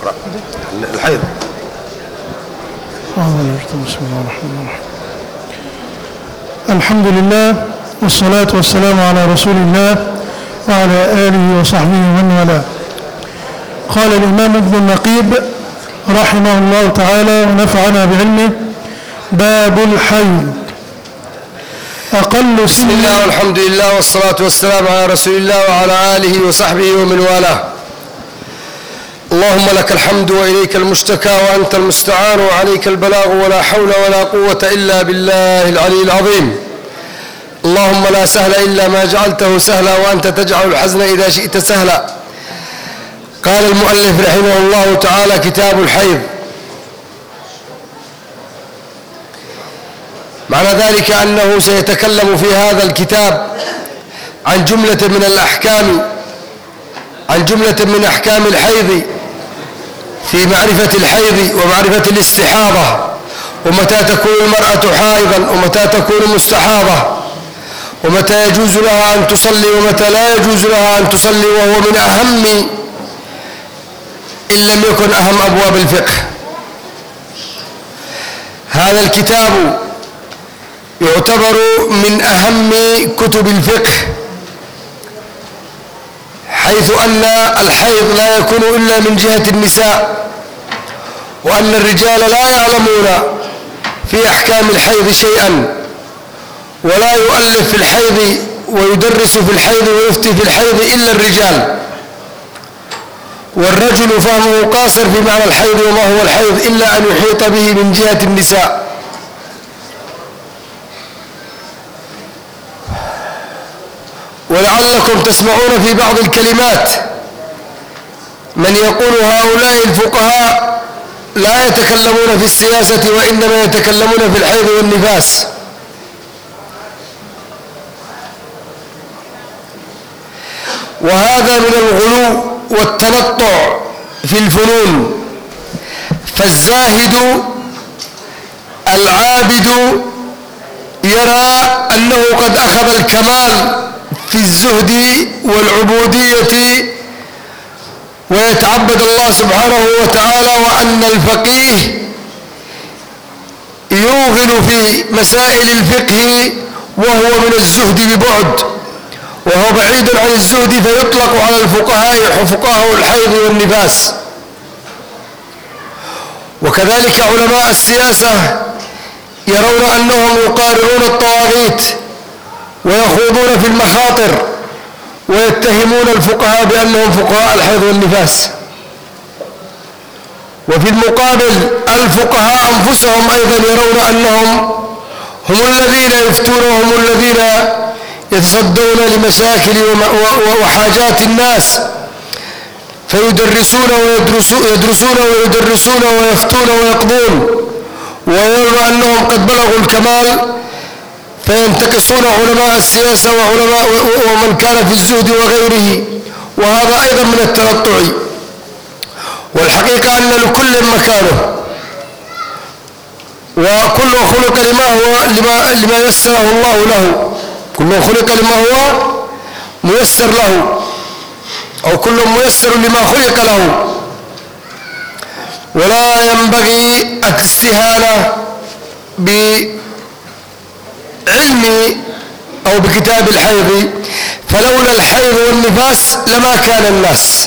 اقرأ الحيض. بسم الله الرحمن الرحيم. الحمد لله والصلاة والسلام على رسول الله وعلى آله وصحبه ومن والاه. قال الإمام ابن النقيب رحمه الله تعالى ونفعنا بعلمه: باب الحيض. أقل بسم الله والحمد لله والصلاة والسلام على رسول الله وعلى آله وصحبه ومن والاه. اللهم لك الحمد وإليك المشتكى وأنت المستعان وعليك البلاغ ولا حول ولا قوة إلا بالله العلي العظيم. اللهم لا سهل إلا ما جعلته سهلا وأنت تجعل الحزن إذا شئت سهلا. قال المؤلف رحمه الله تعالى: كتاب الحيض. معنى ذلك أنه سيتكلم في هذا الكتاب عن جملة من الأحكام، عن جملة من أحكام الحيض، في معرفة الحيض ومعرفة الاستحاضة، ومتى تكون المرأة حائضا ومتى تكون مستحاضة، ومتى يجوز لها أن تصلي ومتى لا يجوز لها أن تصلي، وهو من أهم إن لم يكن أهم أبواب الفقه. هذا الكتاب يعتبر من أهم كتب الفقه، حيث أن الحيض لا يكون إلا من جهة النساء، وأن الرجال لا يعلمون في أحكام الحيض شيئا، ولا يؤلف في الحيض ويدرس في الحيض ويفتي في الحيض إلا الرجال، والرجل فهمه قاصر في معنى الحيض وما هو الحيض إلا أن يحيط به من جهة النساء. ولعلكم تسمعون في بعض الكلمات من يقول هؤلاء الفقهاء لا يتكلمون في السياسة وإنما يتكلمون في الحيض والنفاس. وهذا من الغلو والتنطع في الفنون. فالزاهد العابد يرى أنه قد أخذ الكمال في الزهد والعبودية ويتعبد الله سبحانه وتعالى، وأن الفقيه يوغل في مسائل الفقه وهو من الزهد ببعد، وهو بعيد عن الزهد، فيطلق على الفقهاء فقهاء الحيض والنفاس. وكذلك علماء السياسة يرون أنهم يقارعون الطواغيت ويخوضون في المخاطر ويتهمون الفقهاء بأنهم فقهاء الحيض والنفاس. وفي المقابل الفقهاء أنفسهم أيضا يرون أنهم هم الذين يفتون وهم الذين يتصدون لمشاكل وحاجات الناس، فيدرسون ويدرسون ويدرسون ويفتون ويقضون، ويرون أنهم قد بلغوا الكمال، فينتقصون علماء السياسة وعلماء ومن كان في الزهد وغيره. وهذا أيضا من التنطع. والحقيقة أن لكل مكانه، وكل خلق لما يسره الله له، كل خلق لما هو ميسر له، أو كل ميسر لما خلق له. ولا ينبغي الاستهانة بعلم أو بكتاب الحيض، فلولا الحيض والنفاس لما كان الناس.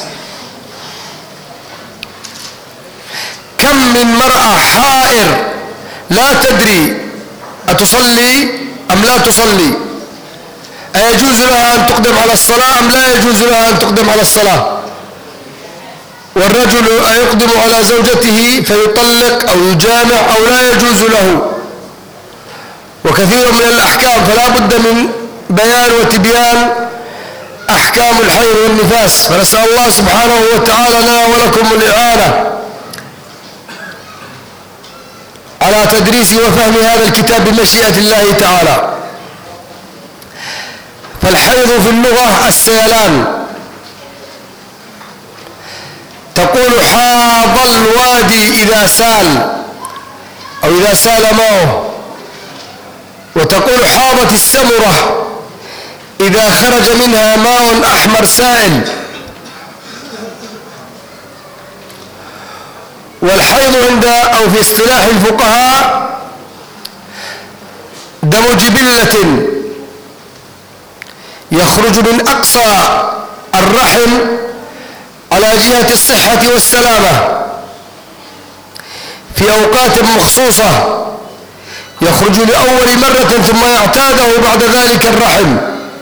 كم من مرأة حائر لا تدري أتصلي أم لا تصلي، أيجوز لها أن تقدم على الصلاة أم لا يجوز لها أن تقدم على الصلاة. والرجل يقدم على زوجته فيطلق أو يجامع أو لا يجوز له، وكثير من الأحكام. فلا بد من بيان وتبيان أحكام الحيض والنفاس. فنسأل الله سبحانه وتعالى لنا ولكم الإعانة على تدريس وفهم هذا الكتاب بمشيئة الله تعالى. فالحيض في اللغة السيلان. تقول حاض الوادي إذا سال أو إذا سال ماؤه، وتقول حاضت السمرة إذا خرج منها ماء أحمر سائل. الحيض عند أو في اصطلاح الفقهاء دم جبلة يخرج من أقصى الرحم على جهة الصحة والسلامة في أوقات مخصوصة، يخرج لأول مرة ثم يعتاده بعد ذلك الرحم.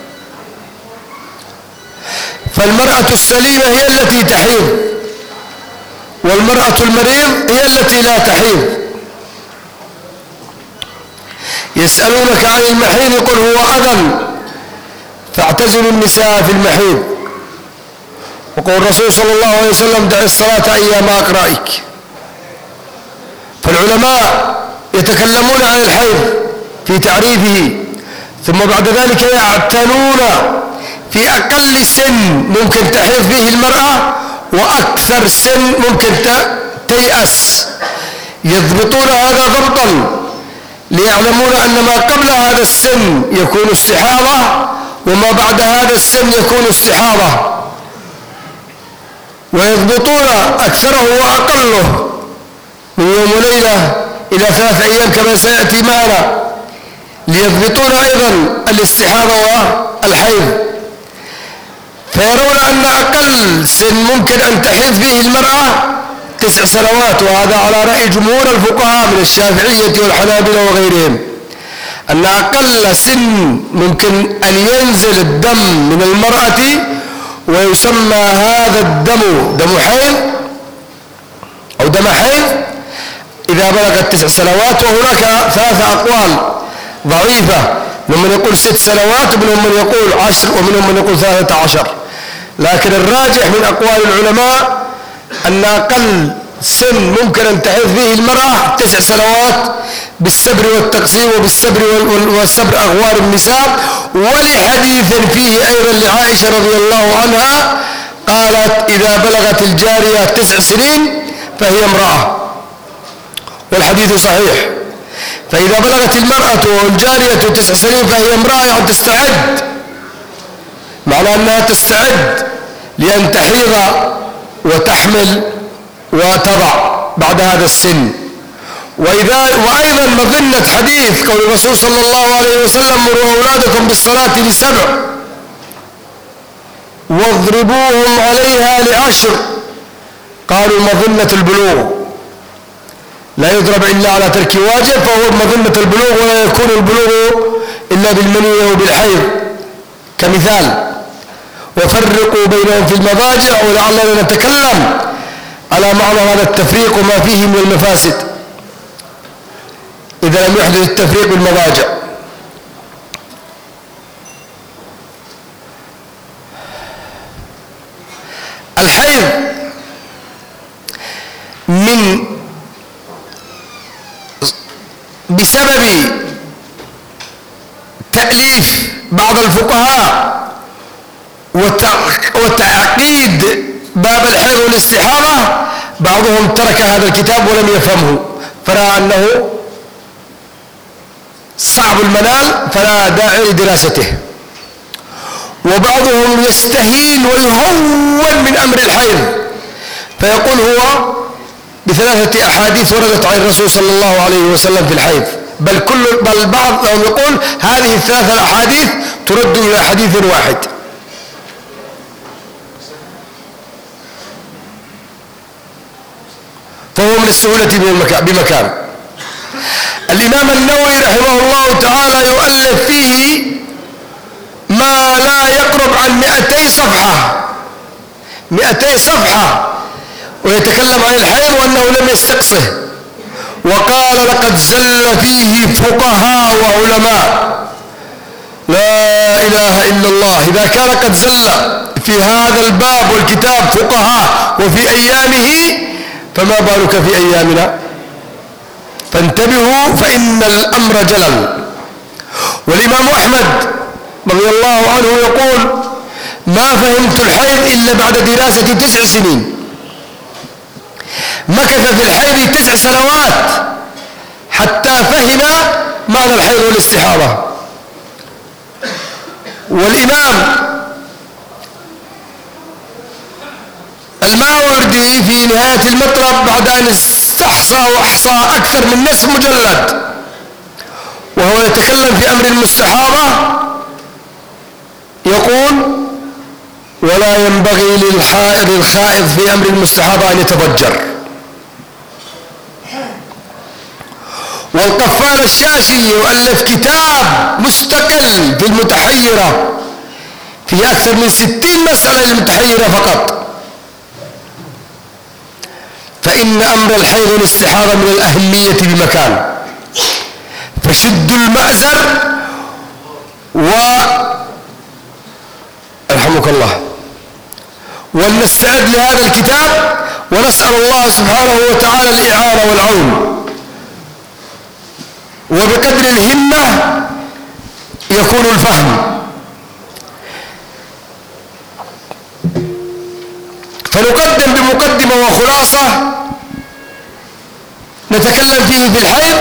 فالمرأة السليمة هي التي تحيض، والمرأة المريض هي التي لا تحيض. يسألونك عن المحيض قل هو أذى فاعتزلوا النساء في المحيض. وقال الرسول صلى الله عليه وسلم دع الصلاة أيام أقرائك. فالعلماء يتكلمون عن الحيض في تعريفه، ثم بعد ذلك يعتنون في أقل سن ممكن تحيض فيه المرأة وأكثر سن ممكن تيأس، يضبطون هذا ضبطا ليعلمون أن ما قبل هذا السن يكون استحاضة وما بعد هذا السن يكون استحاضة، ويضبطون أكثره وأقله من يوم وليلة إلى 3 أيام كما سيأتي معنا، ليضبطون أيضا الاستحاضة والحيض. فيرون أن أقل سن ممكن أن تحيض فيه المرأة 9 سنوات، وهذا على رأي جمهور الفقهاء من الشافعية والحنابلة وغيرهم، أن أقل سن ممكن أن ينزل الدم من المرأة ويسمى هذا الدم دم حيض أو دم حيض إذا بلغت 9 سنوات. وهناك 3 أقوال ضعيفة، منهم من يقول 6 سنوات ومنهم من يقول 10 ومنهم من يقول 13، لكن الراجح من أقوال العلماء أن أقل سن ممكن أن تحيض فيه المرأة 9 سنوات بالسبر والتقسيم وبالسبر والسبر أغوار النساء. ولحديث فيه أيضا لعائشة رضي الله عنها قالت إذا بلغت الجارية 9 سنين فهي امرأة، والحديث صحيح. فإذا بلغت المرأة والجارية 9 سنين فهي امرأة، يعني تستعد، معنى أنها تستعد لأن تحيض وتحمل وتضع بعد هذا السن. وأيضا مظنة حديث قول الرسول صلى الله عليه وسلم مروا أولادكم بالصلاة ل7 واضربوهم عليها ل10، قالوا مظنة البلوغ، لا يضرب إلا على ترك واجب، فهو مظنة البلوغ، ولا يكون البلوغ إلا بالمني وبالحيض كمثال. وفرقوا بينهم في المضاجع، ولعلنا نتكلم على معنى هذا التفريق وما فيه من المفاسد إذا لم يحدث التفريق بالمضاجع. الحيض بسبب تأليف بعض الفقهاء وتعقيد باب الحيض والاستحاضة، بعضهم ترك هذا الكتاب ولم يفهمه، فرأى أنه صعب المنال فلا داعي لدراسته. وبعضهم يستهين ويهون من أمر الحيض، فيقول هو ب3 أحاديث وردت عن الرسول صلى الله عليه وسلم في الحيض، بل بعض لهم يقول هذه ال3 أحاديث ترد إلى حديث واحد. فهو من السهولة بمكان. الإمام النووي رحمه الله تعالى يؤلف فيه ما لا يقرب عن 200 صفحة 200 صفحة ويتكلم عن الحيض وأنه لم يستقصه، وقال لقد زل فيه فقهاء وعلماء. لا إله إلا الله، إذا كان قد زل في هذا الباب والكتاب فقهاء وفي أيامه فما بالك في أيامنا؟ فانتبهوا فإن الأمر جلل. والإمام أحمد رضي الله عنه يقول ما فهمت الحيض إلا بعد دراسة 9 سنين، مكث في الحيض 9 سنوات حتى فهم معنى الحيض والاستحاضة. والإمام الماوردي في نهاية المطلب بعد أن أحصى أكثر من نصف مجلد، وهو يتكلم في أمر المستحاضة، يقول: ولا ينبغي للحائض في أمر المستحاضة أن يتضجر. والقفال الشاشي يؤلف كتاب مستقل في المتحيرة، في أكثر من 60 مسألة للمتحيرة فقط. فإن أمر الحيض والاستحاضة من الأهمية بمكان، فشدوا المأزر رحمك الله، ولنستعد لهذا الكتاب، ونسأل الله سبحانه وتعالى الإعانة والعون. وبقدر الهمة يكون الفهم. فنقدم بمقدمة وخلاصة نتكلم فيه في الحيض،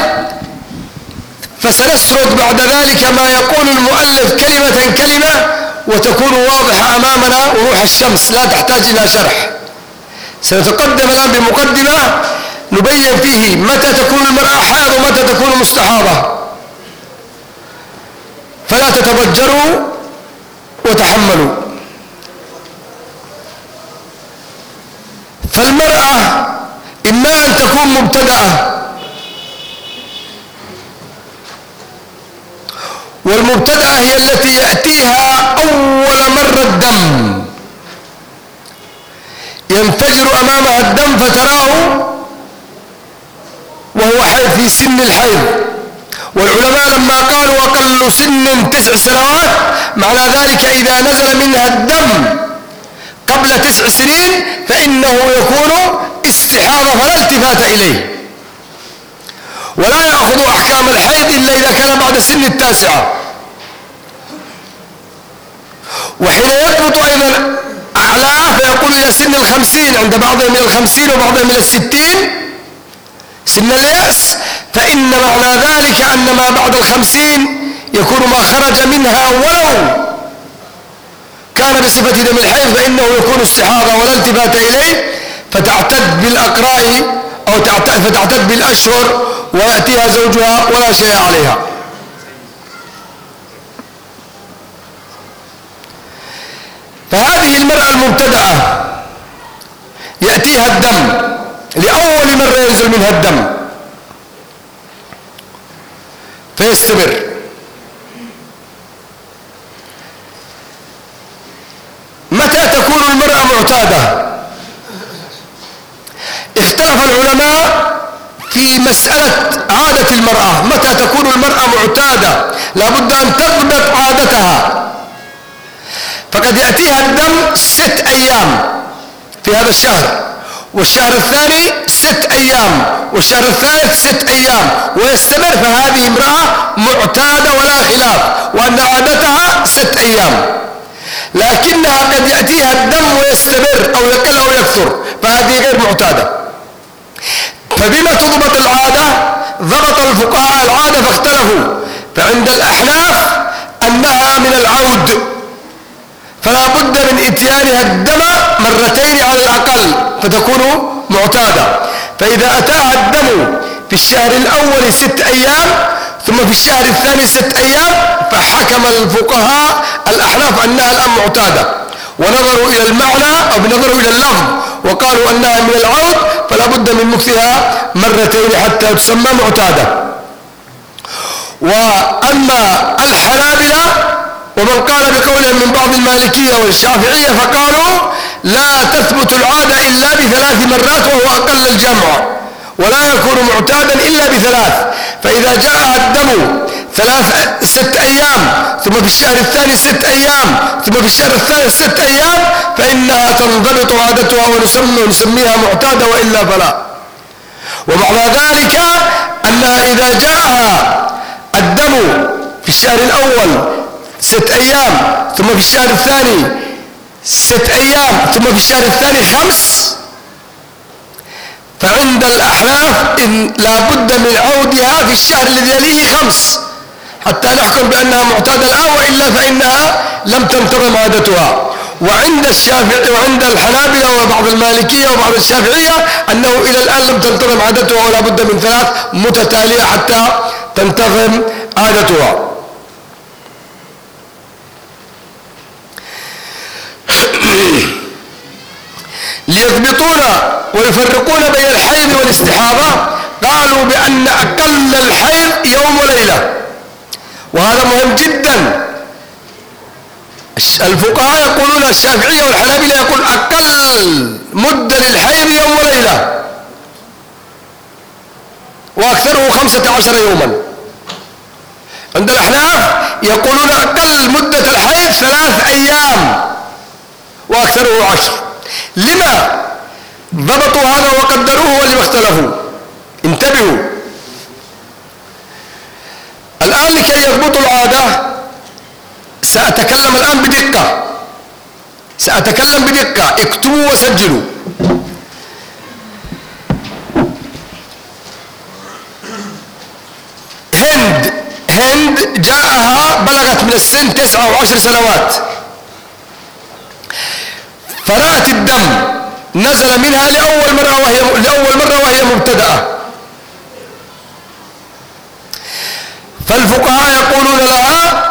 فسنسرد بعد ذلك ما يقول المؤلف كلمة كلمة، وتكون واضحة أمامنا وروح الشمس، لا تحتاج إلى شرح. سنتقدم الآن بمقدمة نبين فيه متى تكون المرأة حائض ومتى تكون مستحاضة، فلا تتضجروا وتحملوا. فالمرأة إما أن تكون مبتدأة، والمبتدأة هي التي يأتيها أول مرة الدم، ينفجر أمامها الدم فتراه وهو حيض في سن الحيض. والعلماء لما قالوا أقل سن 9 سنوات، معنى ذلك إذا نزل منها الدم قبل 9 سنين فإنه يكون استحاضة فلا التفات إليه، ولا يأخذ أحكام الحيض إلا إذا كان بعد سن 9. وحين يثبت أيضا أعلاه فيقول إلى سن 50، عند بعضهم إلى 50 وبعضهم إلى 60 سن اليأس، فإن معنى ذلك أن ما بعد 50 يكون ما خرج منها ولو كان بصفة دم الحيض فإنه يكون استحاضة ولا التفات إليه، فتعتد بالأقراء أو فتعتد بالأشهر ويأتيها زوجها ولا شيء عليها. فهذه المرأة المبتدأة يأتيها الدم لأول مرة، ينزل منها الدم فيستمر. متى تكون المرأة معتادة؟ اختلف العلماء في مسألة عادة المرأة، متى تكون المرأة معتادة؟ لابد أن تضبط عادتها. فقد يأتيها الدم 6 أيام في هذا الشهر، والشهر الثاني 6 أيام، والشهر الثالث 6 أيام، ويستمر. فهذه امرأة معتادة ولا خلاف، وأن عادتها 6 أيام. لكنها قد يأتيها الدم ويستمر أو يقل أو يكثر، فهذه غير معتادة. فبما تضبط العادة؟ ضبط الفقهاء العادة فاختلفوا. فعند الأحناف أنها من العود، فلا بد من إتيانها الدم 2 على الأقل فتكون معتادة. فإذا أتاها الدم في الشهر الأول 6 أيام ثم في الشهر الثاني 6 أيام، فحكم الفقهاء الأحناف أنها الآن معتادة، ونظروا إلى المعنى أو نظروا إلى اللفظ وقالوا أنها من العود، فلا بد من مكثها 2 حتى تسمى معتادة. وأما الحنابلة ومن قال بقولهم من بعض المالكية والشافعية فقالوا لا تثبت العادة إلا ب3 مرات وهو أقل الجمع، ولا يكون معتادا إلا ب3. فإذا جاء الدم 6 أيام ثم في الشهر الثاني 6 أيام ثم في الشهر الثالث 6 أيام فإنها تنضبط عادتها ونسميها معتادة، وإلا فلا. ومعنى ذلك أنها إذا جاءها الدم في الشهر الأول 6 أيام ثم في الشهر الثاني 6 أيام ثم في الشهر الثاني 5، فعند الأحناف لا بد من عودها في الشهر الذي يليه 5 حتى نحكم بأنها معتادة الآن، وإلا فإنها لم تنتظم عادتها. وعند الشافعي وعند الحنابلة وبعض المالكية وبعض الشافعية أنه إلى الآن لم تنتظم عادتها ولا بد من 3 متتالية حتى تنتظم عادتها. ليضبطون ويفرقون بين الحيض والاستحاضة قالوا بأن أقل الحيض يوم وليلة، وهذا مهم جدا. الفقهاء يقولون، الشافعية والحنابلة يقول أقل مدة للحيض يوم وليلة، وأكثره 15 يوما. عند الأحناف يقولون أقل مدة الحيض 3 أيام وأكثره 10. لما ضبطوا هذا وقدروه ولما اختلفوا؟ انتبهوا الآن لكي يضبطوا العادة. سأتكلم الآن بدقة، سأتكلم بدقة، اكتبوا وسجلوا. هند جاءها بلغت من السن 9 أو 10 سنوات، فرأت الدم نزل منها لأول مرة وهي مبتدأة، فالفقهاء يقولون لها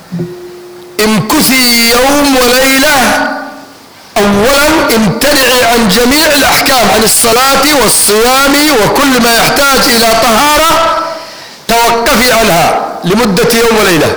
امكثي يوم وليلة. أولا امتنعي عن جميع الأحكام، عن الصلاة والصيام وكل ما يحتاج إلى طهارة، توقفي عنها لمدة يوم وليلة.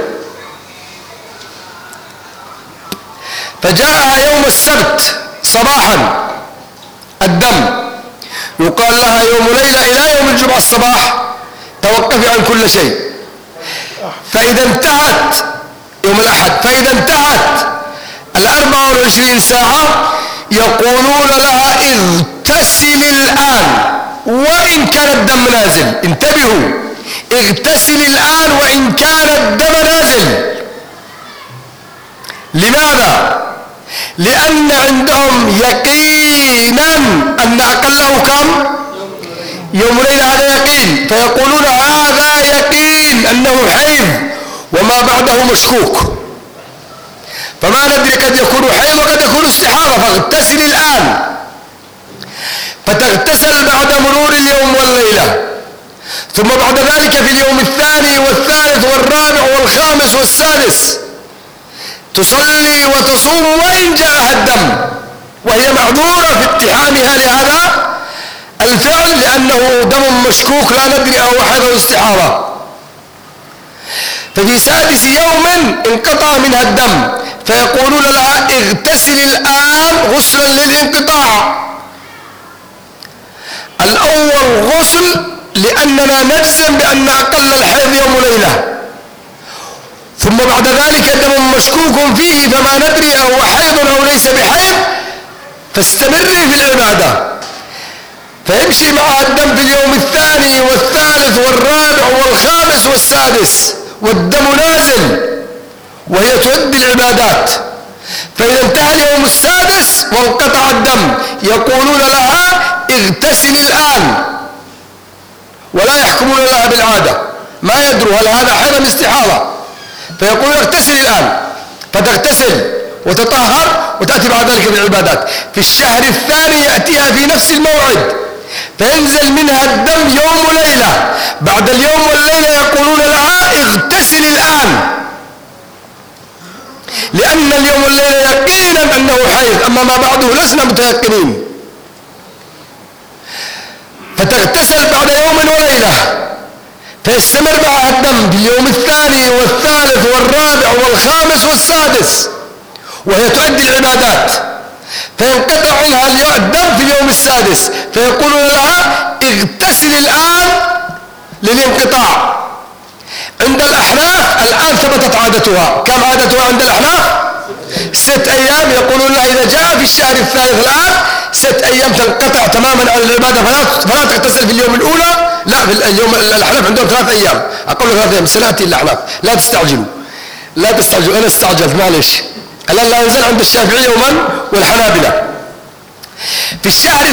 فجاءها يوم السبت صباحا الدم، يقال لها يوم ليلة إلى يوم الجمعة الصباح توقفي عن كل شيء. فإذا انتهت يوم الأحد، فإذا انتهت 24 ساعة يقولون لها اغتسلي الآن وإن كان الدم نازل. انتبهوا، اغتسلي الآن وإن كان الدم نازل. لماذا؟ لأن عندهم يقينا أن أقله كم؟ يوم ليلة، هذا يقين، فيقولون هذا يقين أنه حيض وما بعده مشكوك، فما ندري قد يكون حيض وقد يكون استحاضة، فاغتسل الآن. فتغتسل بعد مرور اليوم والليلة، ثم بعد ذلك في اليوم الثاني والثالث والرابع والخامس والسادس تصلي وتصوم وإن جاءها الدم، وهي معذورة في اقتحامها لهذا الفعل لأنه دم مشكوك لا ندري أهو حيض أو استحاضة. ففي سادس يوم انقطع منها الدم، فيقولون لها اغتسلي الآن غسلا للانقطاع. الأول غسل لأننا نجزم بأن أقل الحيض يوم ليلة، ثم بعد ذلك دم مشكوك فيه فما ندري أهو حيض أو ليس بحيض، فاستمري في العبادة. فيمشي معها الدم في اليوم الثاني والثالث والرابع والخامس والسادس والدم نازل وهي تؤدي العبادات. فإذا انتهى اليوم السادس وانقطع الدم يقولون لها اغتسلي الآن، ولا يحكمون لها بالعادة، ما يدروا هل هذا حيض أم استحاضة، فيقولون اغتسلي الآن، فتغتسل وتطهر وتأتي بعد ذلك بالعبادات. في الشهر الثاني يأتيها في نفس الموعد فينزل منها الدم يوم وليلة، بعد اليوم والليلة يقولون لها اغتسلي الآن، لأن اليوم والليلة يقينا أنه حيض، أما ما بعده لسنا متيقنين. فتغتسل بعد يوم وليلة، فيستمر معها الدم في اليوم الثاني والثالث والرابع والخامس والسادس وهي تؤدي العبادات، فينقطع عنها الدم في اليوم السادس، فيقولون لها اغتسلي الآن للانقطاع. عند الأحناف الآن ثبتت عادتها. كم عادتها عند الأحناف؟ 6 أيام. يقولون لها إذا جاء في الشهر الثالث الآن 6 أيام تنقطع تماما عن العبادة، فلا تغتسل في اليوم الأولى، لا، في اليوم الأحناف عندهم 3 أيام، أقل 3 أيام، سنأتي الأحناف. لا تستعجلوا، لا تستعجلوا، أنا استعجلت معلش. الآن لا ينزل عند الشافعية والحنابلة. في الشهر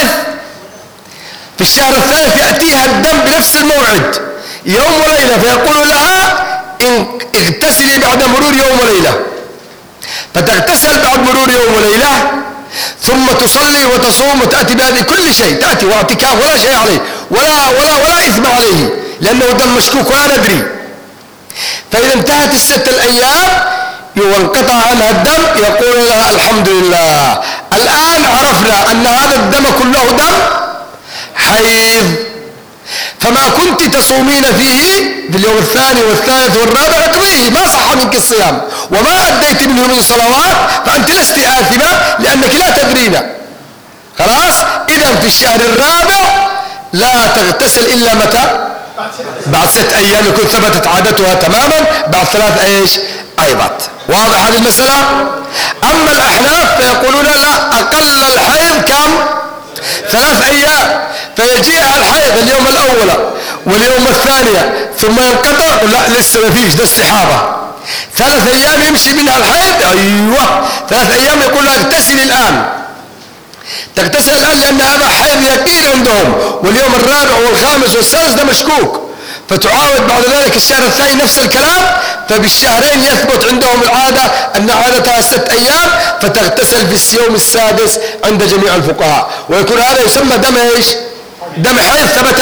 الثالث يأتيها الدم بنفس الموعد يوم وليلة، فيقول لها اغتسلي بعد مرور يوم وليلة. فتغتسل بعد مرور يوم وليلة، ثم تصلي وتصوم وتأتي بهذه كل شيء، تأتي واعتكاف ولا شيء عليه ولا إثم عليه، لأنه دم مشكوك ولا ندري. فإذا انتهت الستة الأيام وانقطع عنها الدم يقول لها الحمد لله، الآن عرفنا أن هذا الدم كله دم حيض، فما كنت تصومين فيه في اليوم الثاني والثالث والرابع اقضيه، ما صح منك الصيام، وما أديت منه من صلوات فأنت لست آثمة لأنك لا تدرين. خلاص. إذا في الشهر الرابع لا تغتسل إلا متى؟ بعد 6 أيام يكون ثبتت عادتها تماما، بعد 3 أيضات. واضح هذه المسألة؟ أما الأحناف فيقولون لا، أقل الحيض كم؟ 3 أيام، فيجيء الحيض اليوم الأول واليوم الثاني ثم ينقطع، لا لسه ما فيش، ده استحاضة. 3 أيام يمشي منها الحيض، أيوة 3 أيام يقول لها اغتسلي الآن، تغتسل الآن لأن هذا حيض يقين عندهم، واليوم الرابع والخامس والسادس ده مشكوك، فتعاود بعد ذلك الشهر الثاني نفس الكلام، فبالشهرين يثبت عندهم العادة أن عادتها 6 أيام، فتغتسل في اليوم السادس عند جميع الفقهاء، ويكون هذا يسمى دم دم حيض ثبت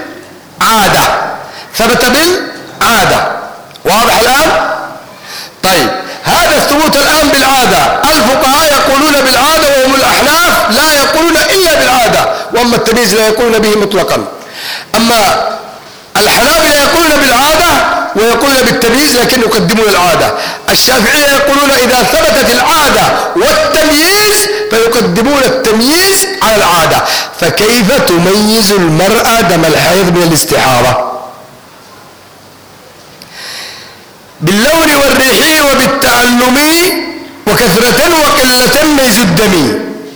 بالعادة. واضح الآن؟ طيب هذا الثبوت الآن بالعادة، الفقهاء يقولون بالعادة وهم الأحناف لا يقولون إلا بالعادة، وأما التمييز لا يقولون به مطلقا. أما الحنابلة يقولون بالعادة ويقولون بالتمييز لكن يقدمون العادة. الشافعية يقولون إذا ثبتت العادة والتمييز فيقدمون التمييز على العادة. فكيف تميز المرأة دم الحيض من الاستحاضة؟ باللون والريح وبالتعلم وكثرة وقلة ميز الدم.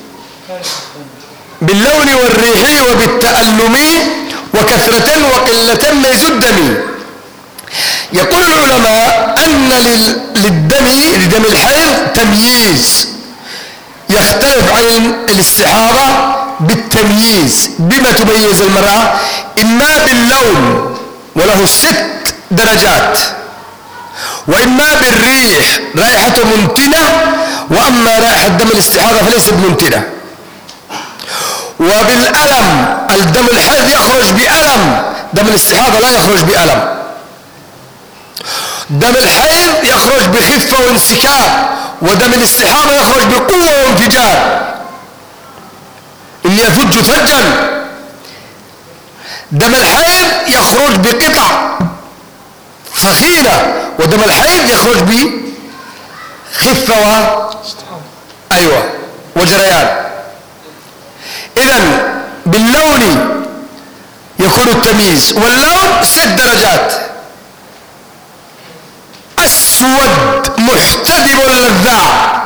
باللون والريح وبالتألم وكثرة وقلة ميز الدم. يقول العلماء أن لدم الحيض تمييز يختلف عن الاستحاضة بالتمييز. بما تميز المرأة؟ إما باللون وله 6 درجات، وإما بالريح رائحة منتنة، وأما رائحة دم الاستحاضة فليست منتنة. وبالألم، الدم الحيض يخرج بألم، دم الاستحاضة لا يخرج بألم. دم الحيض يخرج بخفة وانسكاب، ودم الاستحاضة يخرج بقوة وانفجار، إن يفج فجا. دم الحيض يخرج بقطع ثخينة، ودم الحيض يخرج بخفة وجريان. إذن باللون يكون التمييز، واللون 6 درجات: أسود محتدم لذاع،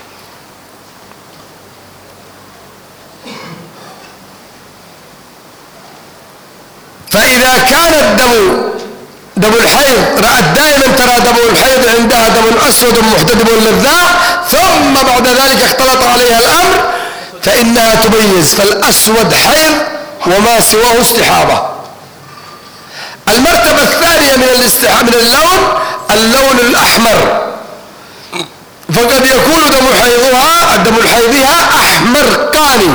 فإذا كان دم الحيض رأت دائما ترى دم الحيض عندها دم أسود محتدم لذاع، ثم بعد ذلك اختلط عليها الأمر، فإنها تميز، فالأسود حيض وما سواه استحاضة. المرتبة الثانية من اللون الأحمر، فقد يكون دم حيضها أحمر قاني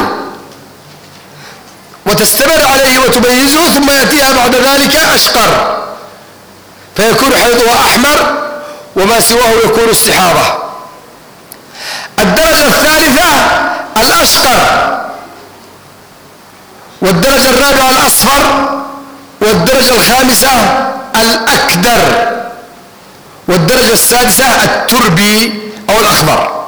وتستمر عليه وتميزه، ثم يأتيها بعد ذلك أشقر فيكون حيضها أحمر وما سواه يكون استحاضة. الدرجة الثالثة الأشقر، والدرجة الرابعة الأصفر، والدرجة الخامسة الأكدر، والدرجة السادسة التربي أو الأخضر.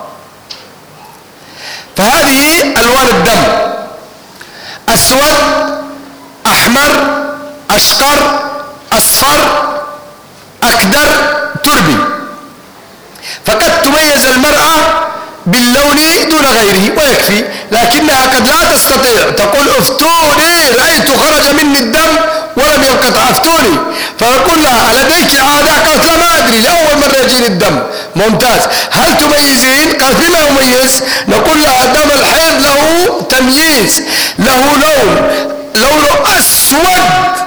فهذه ألوان الدم: أسود، أحمر، أشقر، أصفر، أكدر، تربي. فقد تميز المرأة باللون دون غيره ويكفي، لكنها قد لا تستطيع تقول افتوني رأيت خرج مني الدم ولم ينقطع افتوني، فيقول لها لديك عادة؟ قالت لا ما أدري، لأول مرة يجيني الدم. ممتاز، هل تميزين؟ قالت بما أميز؟ نقول لها دم الحيض له تمييز، له لون أسود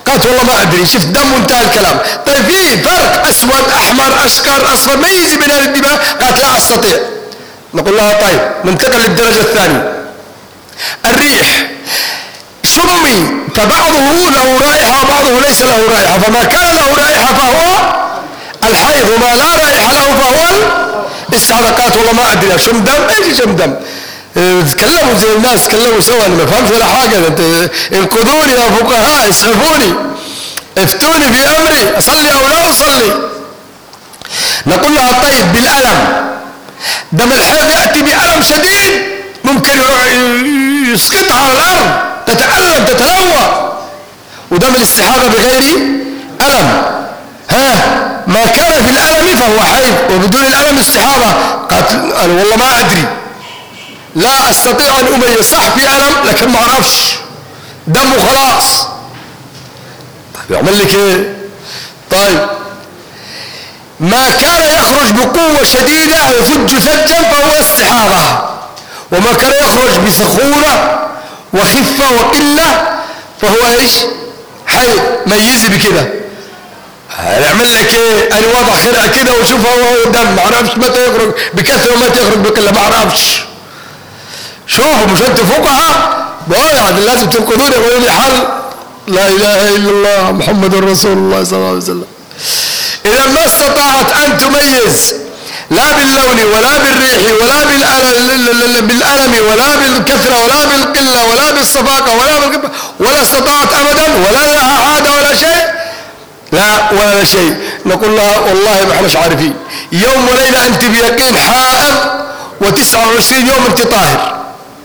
قالت والله ما أدري، شفت دم وانتهى الكلام. طيب في فرق أسود أحمر أصفر أصفر ميزي بين الدماء؟ قالت لا أستطيع. نقول لها طيب ننتقل للدرجة الثانية. الريح شمي، فبعضه له رائحة وبعضه ليس له رائحة، فما كان له رائحة فهو الحيض وما لا رائحة له فهو الاستحاضة. قالت والله ما أدري، شم دم؟ ايش شم دم؟ تكلموا زي الناس تكلموا سوا، انا ما فهمت ولا حاجة. انقذوني يا فقهاء، اسعفوني، افتوني في أمري، أصلي أو لا أصلي؟ نقول لها طيب بالألم، دم الحيض يأتي بألم شديد ممكن يسقطها على الأرض، تتألم تتلوى، ودم الاستحاضة بغير ألم. ما كان في الألم فهو حيض، وبدون الألم استحاضة. قالت أنا والله ما أدري، لا أستطيع أن أميز، صح في ألم لكن ما أعرفش، دم وخلاص. طيب يعمل لك إيه؟ طيب ما كان يخرج بقوة شديدة أو يفج فجا فهو استحاضة، وما كان يخرج بسخونة وخفة وقلة فهو ايش؟ حيض. ميزي بكده. هنعمل لك ايه؟ انا واضح خلقها كده وشوفها وهو دم، ما اعرفش متى يخرج بكثرة ومتى يخرج بقلة، ما اعرفش. شوفوا مش انتوا فقهاء يعني لازم تنقذوني ويقولوا لي حل. لا اله الا الله محمد رسول الله صلى الله عليه وسلم. إذا ما استطاعت أن تميز لا باللون ولا بالريح ولا بالألم ولا بالكثرة ولا بالقلة ولا بالصفاقة ولا استطاعت أبدا، ولا لها عادة ولا شيء، لا ولا شيء، نقول لها والله ما احناش عارفين، يوم وليلة أنت بيقين حائض و29 يوم أنت طاهر،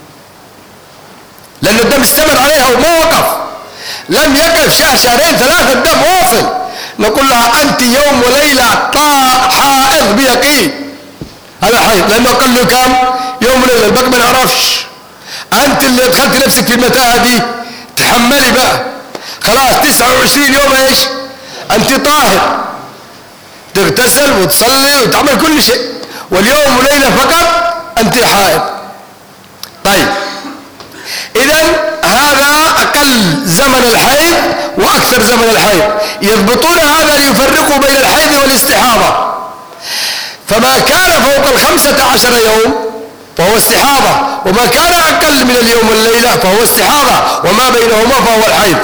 لأن الدم استمر عليها وما وقف، لم يقف شهر شهرين ثلاثة، الدم واصل. نقول لها أنت يوم وليلة حائض بيقين، هذا حيض، لأنه قال له كم يوم وليلة، الباقي ما نعرفش. أنت اللي أدخلت نفسك في المتاهة دي، تحملي بقى، خلاص 29 يوم ايش؟ أنت طاهر، تغتسل وتصلي وتعمل كل شيء، واليوم وليلة فقط أنت حائض. طيب إذن هذا أقل زمن الحيض وأكثر زمن الحيض، يضبطون هذا ليفرقوا بين الحيض والاستحاضة. فما كان فوق 15 يوم فهو استحاضة، وما كان أقل من اليوم والليلة فهو استحاضة، وما بينهما فهو الحيض.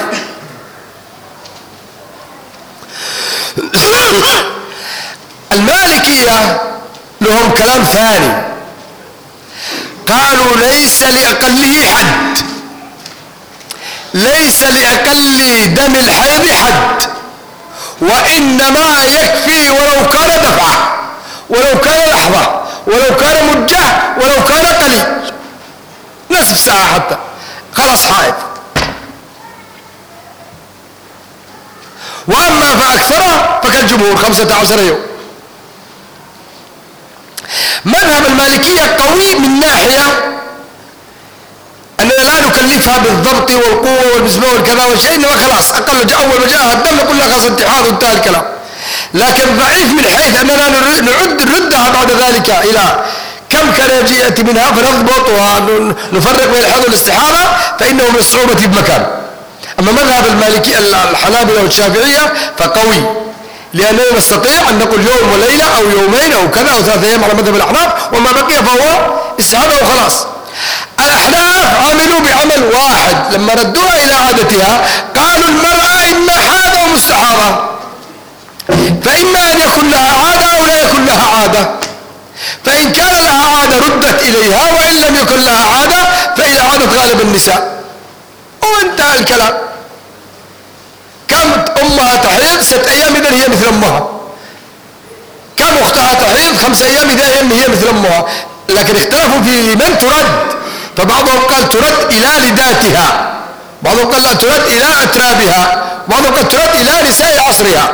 المالكية لهم كلام ثاني، قالوا ليس لأقله حد، ليس لأقل دم الحيض حد، وإنما يكفي ولو كان دفعة، ولو كان لحظة، ولو كان مدة، ولو كان قليل، نصف ساعة حتى، خلاص حائض. وأما فأكثره فكالجمهور 15 يوم. مذهب المالكية قوي من ناحية أننا لا نكلفها بالضبط والقوة والبسمة والكذا والشيء، إنما خلاص أقل أول ما جاءها الدم نقول لها خلاص انتحاض وانتهى الكلام. لكن ضعيف من حيث أننا نردها بعد ذلك إلى كم كان يأتي منها فنضبط ونفرق بين الحيض والاستحاضة، فإنه من الصعوبة بمكان. أما مذهب المالكية الحنابلة والشافعية فقوي، لأننا نستطيع أن نقول يوم وليلة أو يومين أو كذا أو 3 أيام على مذهب الأحناف، وما بقي فهو استحاضة وخلاص. الأحناف عملوا بعمل واحد، لما ردوها إلى عادتها قالوا المرأة إما حاضة ومستحاضة، فإما أن يكون لها عادة أو لا يكون لها عادة، فإن كان لها عادة ردت إليها، وإن لم يكن لها عادة فإلى عادة غالب النساء، وانتهى الكلام. كم أمها تحيض 6 أيام إذن هي مثل أمها، كم أختها تحيض 5 أيام إذن هي مثل أمها، لكن اختلفوا في من ترد، فبعضهم قال ترد إلى لذاتها، بعضهم قال لا ترد إلى أترابها، بعضهم قال ترد إلى نساء عصرها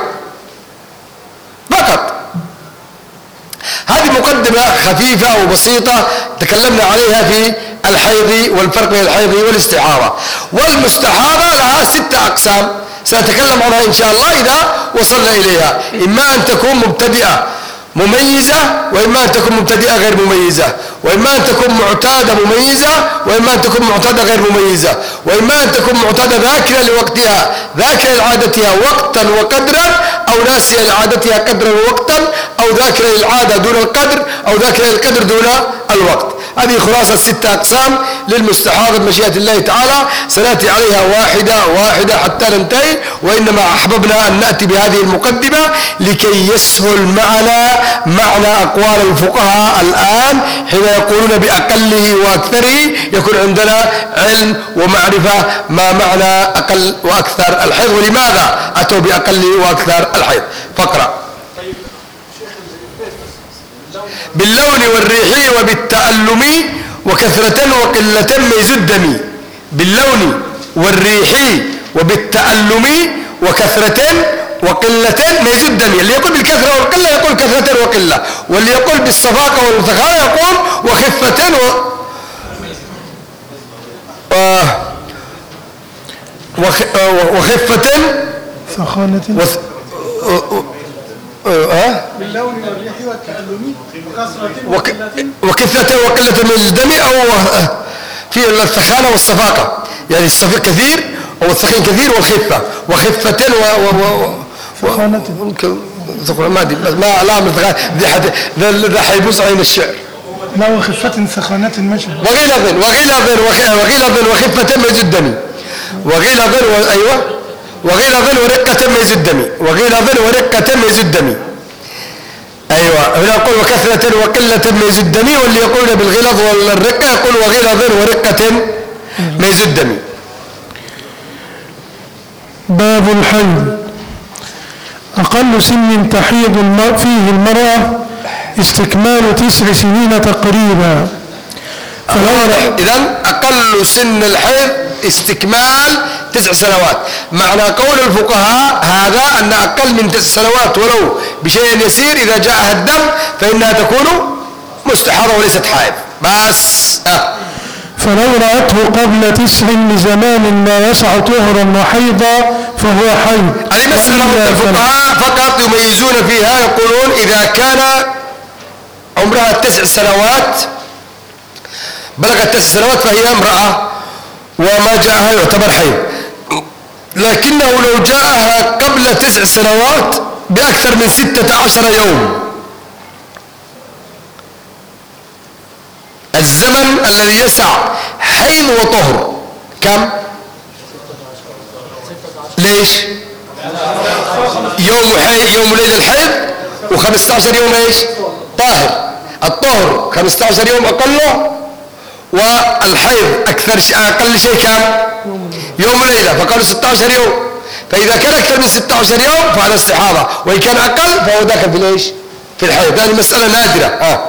فقط. هذه مقدمة خفيفة وبسيطة تكلمنا عليها في الحيض والفرق بين الحيض والاستحاضة. والمستحاضة لها 6 أقسام سنتكلم عنها إن شاء الله إذا وصلنا إليها. إما أن تكون مبتدئة مميزة وإما أن تكون مبتدئة غير مميزة، وإما أن تكون معتادة مميزة، وإما أن تكون معتادة غير مميزة، وإما أن تكون معتادة ذاكرة لوقتها ذاكرة لعادتها وقتا وقدرا، أو ناسية لعادتها قدرا ووقتا، أو ذاكرة للعادة دون القدر، أو ذاكرة للقدر دون الوقت. هذه خلاصة 6 أقسام للمستحاضة بمشيئة الله تعالى، سنأتي عليها واحدة واحدة حتى ننتهي، وإنما أحببنا أن نأتي بهذه المقدمة لكي يسهل معنا معنى أقوال الفقهاء الآن حين يقولون بأقله وأكثره، يكون عندنا علم ومعرفة ما معنى أقل وأكثر الحيض، ولماذا أتوا بأقل وأكثر الحيض. فاقرأ. باللون والريح وبالتألم وكثرة وقلة ميز الدم. باللون والريح وبالتألم وكثرة وقلة ميز الدم. اللي يقول بالكثرة والقلة يقول كثرة وقلة، واللي يقول بالصفاقة والفخارة يقول وخفة وخفة سخانة باللون والريح والتألم وكثرة وقلة من الدم، أو في الثخانة والصفاقة، يعني الصفيق كثير أو الثخين كثير، والخفة وخفة ممكن ما أدري ما لا ذا حيبوظ عين الشعر. لا وخفة سخانة ماشي. وغلظ وخفة ميز الدم. وغلظ أيوة وغلظ ورقة ميز الدم. وغلظ ورقة ميز الدم. أيوة هنا يقول وكثرة وقلة ميز الدم، واللي يقول بالغلظ والرقة يقول وغلظ ورقة ميز الدم. باب الحيض. أقل سن تحيض فيه المرأة استكمال 9 سنين تقريبا. إذن أقل سن الحيض استكمال 9 سنوات. معنى قول الفقهاء هذا أن أقل من 9 سنوات ولو بشيء يسير إذا جاءها الدم فإنها تكون مستحاضة وليست حائض بس. فلو رأته قبل 9 لزمان لا يسع طهرا وحيضا فهو حيض. هذه مسألة الفقهاء فقط يميزون فيها، يقولون إذا كان عمرها 9 سنوات بلغت 9 سنوات فهي امرأة وما جاءها يعتبر حيض، لكنه لو جاءها قبل 9 سنوات بأكثر من 16 يوم، الزمن الذي يسع حيض وطهر كم؟ ليش؟ يوم ليلة الحيض و15 يوم ايش؟ طاهر. الطهر 15 يوم أقله، والحيض أقل شيء كم؟ يوم وليلة، فقالوا 16 يوم. فإذا كان أكثر من 16 يوم فهذا استحاضة، وإن كان أقل فهو داخل في ليش؟ في الحيض. هذه مسألة نادرة.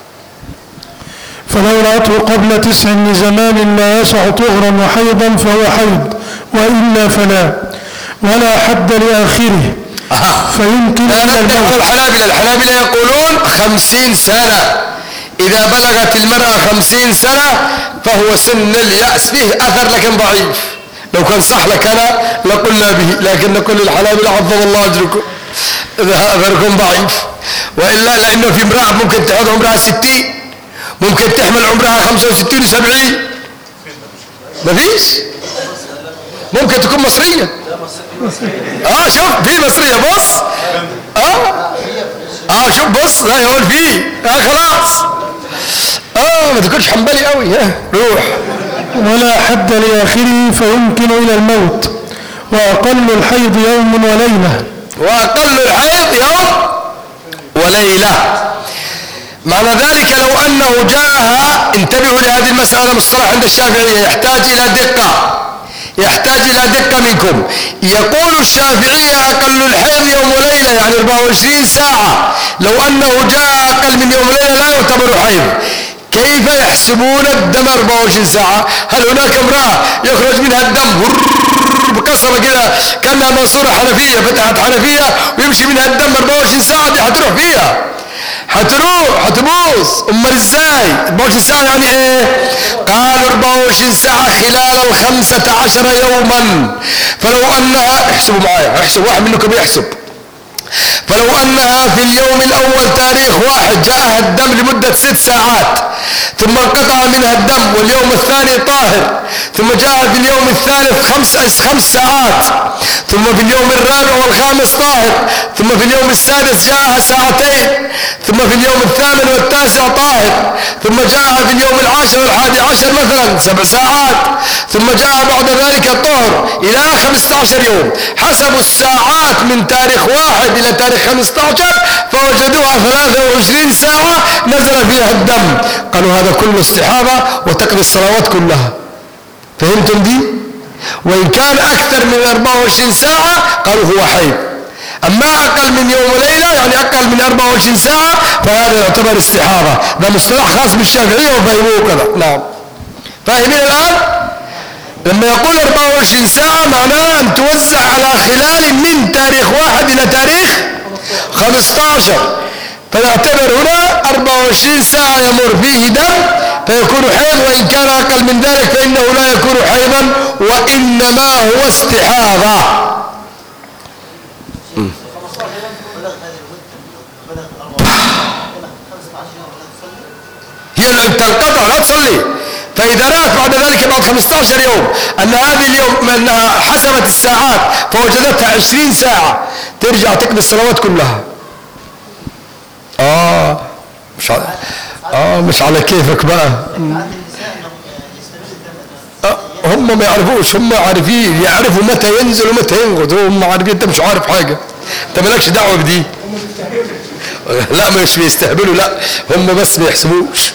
فلو رأته قبل 9 لزمان لا يسع طهرا وحيضا فهو حيض، وإلا فلا، ولا حد لآخره. فيمكن الحنابلة يقولون 50 سنة. إذا بلغت المرأة 50 سنة فهو سن اليأس. فيه أثر لكن ضعيف، لو كان صح لكان لقلنا به، لكن نقول للحنابلة عظم الله أجركم إذا أثركم ضعيف. وإلا لأنه في امرأة ممكن تحضر عمرها 60، ممكن تحمل عمرها 65 و70، ما فيش. ممكن تكون مصرية. شوف في مصرية بص. شوف بص لا يقول فيه خلاص. ما تكونش حنبلي قوي. روح. ولا حد لآخره فيمكن إلى الموت. وأقل الحيض يوم وليلة. وأقل الحيض يوم وليلة. معنى ذلك لو أنه جاءها، انتبهوا لهذه المسألة، مصطلح عند الشافعية يحتاج إلى دقة منكم. يقول الشافعية أقل الحيض يوم وليلة، يعني 24 ساعة. لو أنه جاء أقل من يوم وليلة لا يعتبر حيض. كيف يحسبون الدم 24 ساعة؟ هل هناك امرأة يخرج منها الدم بقصبة كده كأنها منصورة حنفية، فتحت حنفية ويمشي منها الدم 24 ساعة؟ دي هتروح فيها، هتبوظ. امال ازاي 24 ساعة يعني ايه؟ قالوا 24 ساعة خلال 15 يوما. فلو انها، احسبوا معايا، احسب واحد منكم يحسب. فلو أنها في اليوم الأول تاريخ 1 جاءها الدم لمدة 6 ساعات ثم انقطع منها الدم، واليوم الثاني طاهر، ثم جاء في اليوم الثالث 5 ساعات، ثم في اليوم الرابع والخامس طاهر، ثم في اليوم السادس جاءها 2 ساعتين، ثم في اليوم الثامن والتاسع طاهر، ثم جاءها في اليوم العاشر والحادي عشر مثلا 7 ساعات، ثم جاء بعد ذلك طهر إلى 15 يوم. حسبوا الساعات من تاريخ 1 إلى تاريخ 15 فوجدوها 23 ساعة نزل فيها الدم. قالوا هذا كله استحاضة وتقضي الصلوات كلها. فهمتم دي؟ وإن كان أكثر من 24 ساعة قالوا هو حيض. أما أقل من يوم وليلة يعني أقل من 24 ساعة فهذا يعتبر استحاضة. ده مصطلح خاص بالشافعية وفهموه كذا. نعم فاهمين الآن؟ لما يقول 24 ساعة معناه أن توزع على خلال من تاريخ 1 إلى تاريخ 15. فنعتبر هنا 24 ساعة يمر فيه دم فيكون حيض، وإن كان أقل من ذلك فإنه لا يكون حيضا وإنما هو استحاضة. هي تنقطع لا تصلي. فإذا رأت بعد ذلك بعد 15 يوم أن هذه اليوم أنها حسبت الساعات فوجدتها 20 ساعة ترجع تقضي الصلوات كلها. مش على كيفك بقى. هم ما يعرفوش، هم عارفين، يعرفوا متى ينزل ومتى ينقض، هم عارفين. انت مش عارف حاجة، انت مالكش دعوة بدي. لا مش بيستهبلوا، لا هم بس ما يحسبوش.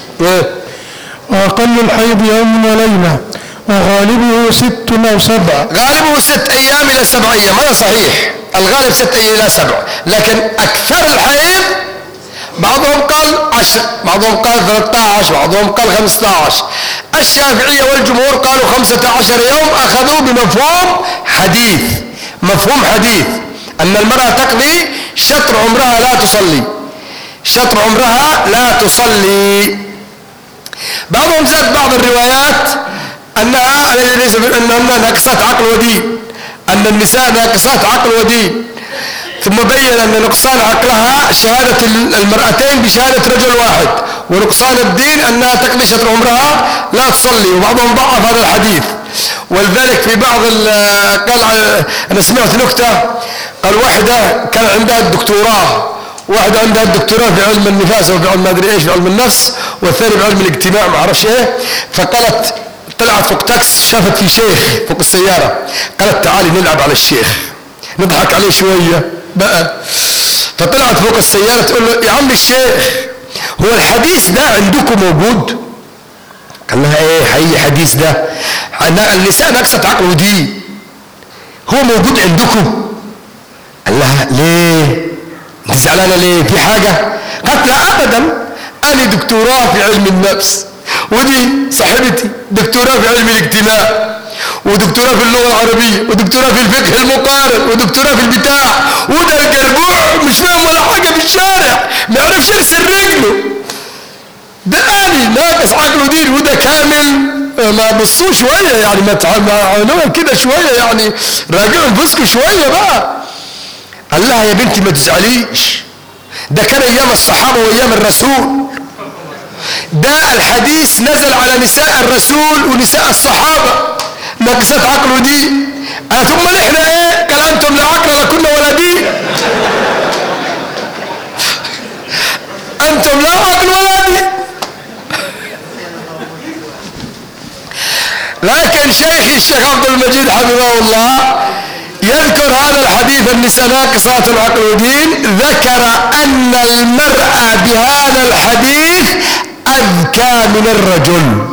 وأقل الحيض يوم وليلة وغالبه 6 أو 7. غالبه 6 أيام إلى 7 أيام. هذا صحيح، الغالب 6 أيام إلى 7، لكن أكثر الحيض بعضهم قال 10، بعضهم قال 13، بعضهم قال 15. الشافعية والجمهور قالوا 15 يوم، أخذوا بمفهوم حديث. مفهوم حديث أن المرأة تقضي شطر عمرها لا تصلي، شطر عمرها لا تصلي. بعضهم زاد بعض الروايات أنها ناقصات عقل ودين، أن النساء ناقصات عقل ودين، ثم بين أن نقصان عقلها شهادة المرأتين بشهادة رجل واحد، ونقصان الدين أنها تقضي شطر عمرها لا تصلي. وبعضهم ضعف هذا الحديث. ولذلك في بعض قال أنا سمعت نكتة، قال واحدة كان عندها الدكتوراه، واحدة عندها الدكتوراه في علم النفاس وفي علم ما أدري إيش في علم النفس، والثاني في علم الاجتماع ما أعرفش إيه. فقالت طلعت فوق تاكس، شافت في شيخ فوق السيارة، قالت تعالي نلعب على الشيخ نضحك عليه شوية بقى. فطلعت فوق السيارة تقول له يا عم الشيخ هو الحديث ده عندكم موجود؟ قال لها ايه حقيقي حديث ده؟ النساء ناقصة عقل ودين، هو موجود عندكم؟ قال لها ليه؟ انت زعلانة ليه؟ في حاجة؟ قالت لا ابدا، انا دكتوراه في علم النفس، ودي صاحبتي دكتوراه في علم الاجتماع، ودكتوراه في اللغة العربية، ودكتوراه في الفقه المقارن، ودكتوراه في البتاع، وده القربوع مش فاهم ولا حاجة في الشارع، ما يعرفش يغسل رجله. ده آلي ناقص عقل ودين، وده كامل. ما بصوا شوية يعني، ما تعاملوها كده شوية يعني، راجعوا انفسكم شوية بقى. قال لها يا بنتي ما تزعليش، ده كان ايام الصحابة وايام الرسول، ده الحديث نزل على نساء الرسول ونساء الصحابة ناقصات عقل ودين. ثم نحن ايه؟ قال انتم لا عقل لكن ولا دين، انتم لا عقل ولا دين. لكن شيخي الشيخ عبد المجيد حفظه الله يذكر هذا الحديث النساء ناقصات العقل ودين، ذكر ان المرأة بهذا الحديث اذكى من الرجل.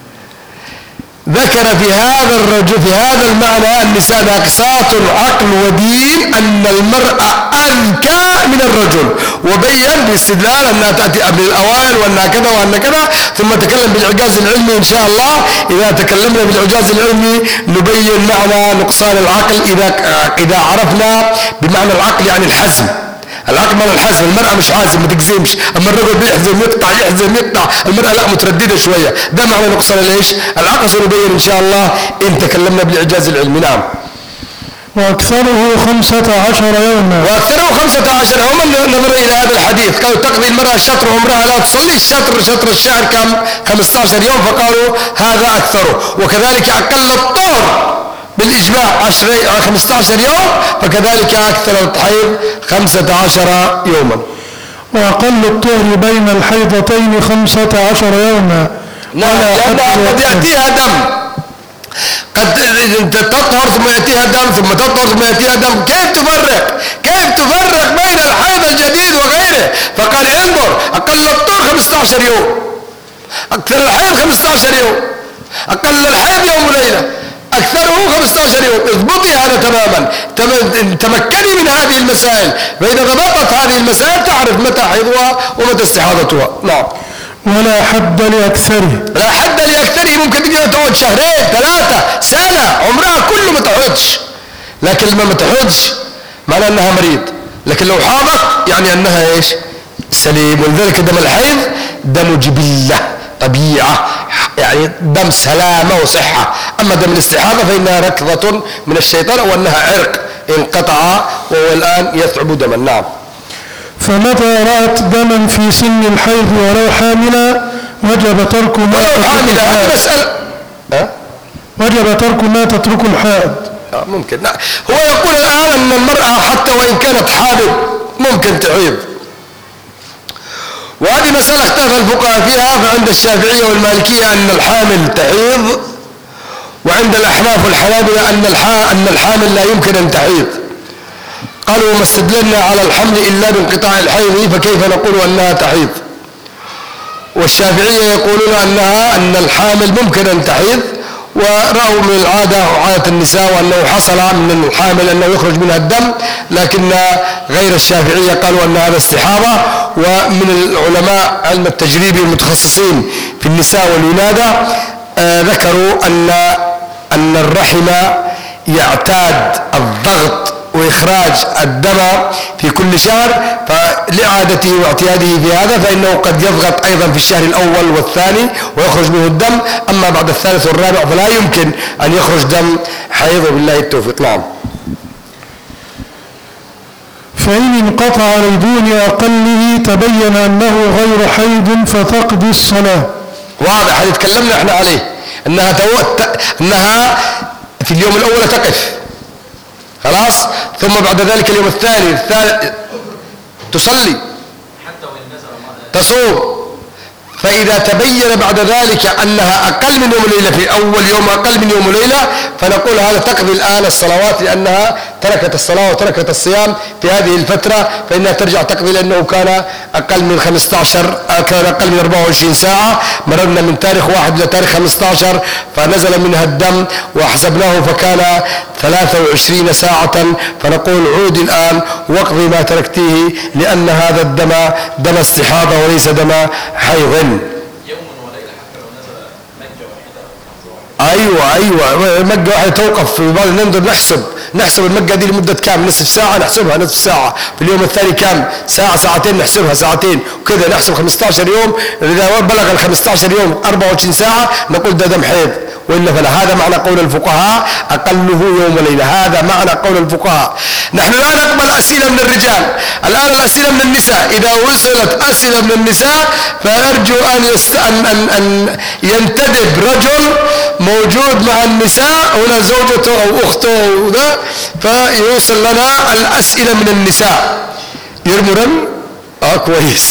ذكر في هذا المعنى النساء ناقصات عقل ودين ان المرأة اذكى من الرجل، وبين باستدلال انها تأتي قبل الاوائل وانها كذا وانها كذا، ثم تكلم بالاعجاز العلمي. ان شاء الله اذا تكلمنا بالاعجاز العلمي نبين معنى نقصان العقل اذا عرفنا بمعنى العقل يعني الحزم. العقل معنى الحزم، المرأة مش حازم ما تجزمش، اما الرجل بيحزم يقطع يحزم يقطع، المرأة لا مترددة شوية. ده معنى نقصان الايش؟ العقل. سنبين ان شاء الله ان تكلمنا بالاعجاز العلمي. نعم. وأكثره 15 يوما. وأكثره 15 يوما. نظر إلى هذا الحديث قالوا تقضي المرأة شطر عمرها لا تصلي، شطر الشهر كم؟ 15 يوم، فقالوا هذا أكثره. وكذلك أقل الطهر بالإجماع 15 يوم، فكذلك أكثر الحيض 15 يوما. وأقل الطهر بين الحيضتين 15 يوما. لأنها قد يأتيها دم، قد تطهر ثم يأتيها دم، ثم تطهر ثم يأتيها دم. كيف تفرق بين الحيض الجديد وغيره؟ فقال انظر، أقل الطهر 15 يوم، أكثر الحيض 15 يوم، أقل الحيض يوم وليلة، أكثره 15 يوم. اضبطي هذا تماما، تمكني من هذه المسائل، فإذا ضبطت هذه المسائل تعرف متى حيضها ومتى استحاضتها. نعم. ولا حد لأكثره. لا حد لأكثره، ممكن تقدر تقعد شهرين 3 سنة عمرها كله ما تحوضش، لكن لما ما تحوضش معناه أنها مريض، لكن لو حاضت يعني أنها إيش؟ سليم. ولذلك دم الحيض دم جبلة طبيعة، يعني دم سلامة وصحة. أما دم الاستحاضة فإنها ركضة من الشيطان، أو أنها عرق انقطع وهو الآن يثعب دما. نعم. فمتى رأت دما في سن الحيض ولو حاملا وجب ترك ما تترك الحائض. وجب ترك ما تترك الحائض. ممكن. لا. هو يقول الآن أن المرأة حتى وإن كانت حامل ممكن تحيض، وهذه مسألة اختلف الفقهاء فيها. فعند الشافعية والمالكية أن الحامل تحيض، وعند الأحناف والحنابلة أن الحامل لا يمكن أن تحيض. قالوا وما استدللنا على الحمل إلا بانقطاع الحيض فكيف نقول أنها تحيض. والشافعية يقولون أن الحامل ممكن أن تحيض، ورأوا من العادة وعادة النساء وأنه حصل من الحامل أنه يخرج منها الدم، لكن غير الشافعية قالوا أن هذا استحاضة. ومن العلماء علم التجريبي المتخصصين في النساء والولادة ذكروا أن الرحم يعتاد الضغط وإخراج الدم في كل شهر، فلعادته واعتياده في هذا فإنه قد يضغط أيضا في الشهر الأول والثاني ويخرج منه الدم، أما بعد الثالث والرابع فلا يمكن أن يخرج دم حيض، بالله التوفيق. نعم. فإن انقطع لدون أقله تبين أنه غير حيض فتقضي الصلاة. واضح، هذه تكلمنا احنا عليه، أنها في اليوم الأول تقف خلاص، ثم بعد ذلك اليوم الثاني تصلي تصوم. فإذا تبين بعد ذلك أنها أقل من يوم وليلة، في أول يوم أقل من يوم وليلة، فنقول هذا تقضي الآن الصلوات، لأنها تركت الصلاة وتركت الصيام في هذه الفترة، فإنها ترجع تقضي لأنه كان أقل من 15، كان أقل من 24 ساعة. مررنا من تاريخ 1 إلى تاريخ 15 فنزل منها الدم وحسبناه فكان 23 ساعة، فنقول عود الآن واقضي ما تركتيه، لأن هذا الدم دم استحاضة وليس دم حيض. ايوه مجة واحدة توقف في بعض. ننظر نحسب المجة دي لمدة كام، نصف ساعة نحسبها نصف ساعة، في اليوم الثاني كام، ساعة ساعتين نحسبها ساعتين، وكذا نحسب 15 يوم. إذا بلغ ال 15 يوم 24 ساعة نقول ده دم حيض، وإلا فلا. هذا معنى قول الفقهاء أقله يوم وليلة، هذا معنى قول الفقهاء. نحن لا نقبل أسئلة من الرجال، الآن الأسئلة من النساء. إذا وصلت أسئلة من النساء فنرجو أن ينتدب رجل موجود مع النساء، هنا زوجته أو أخته وذا، فيوصل لنا الأسئلة من النساء. يرمرن كويس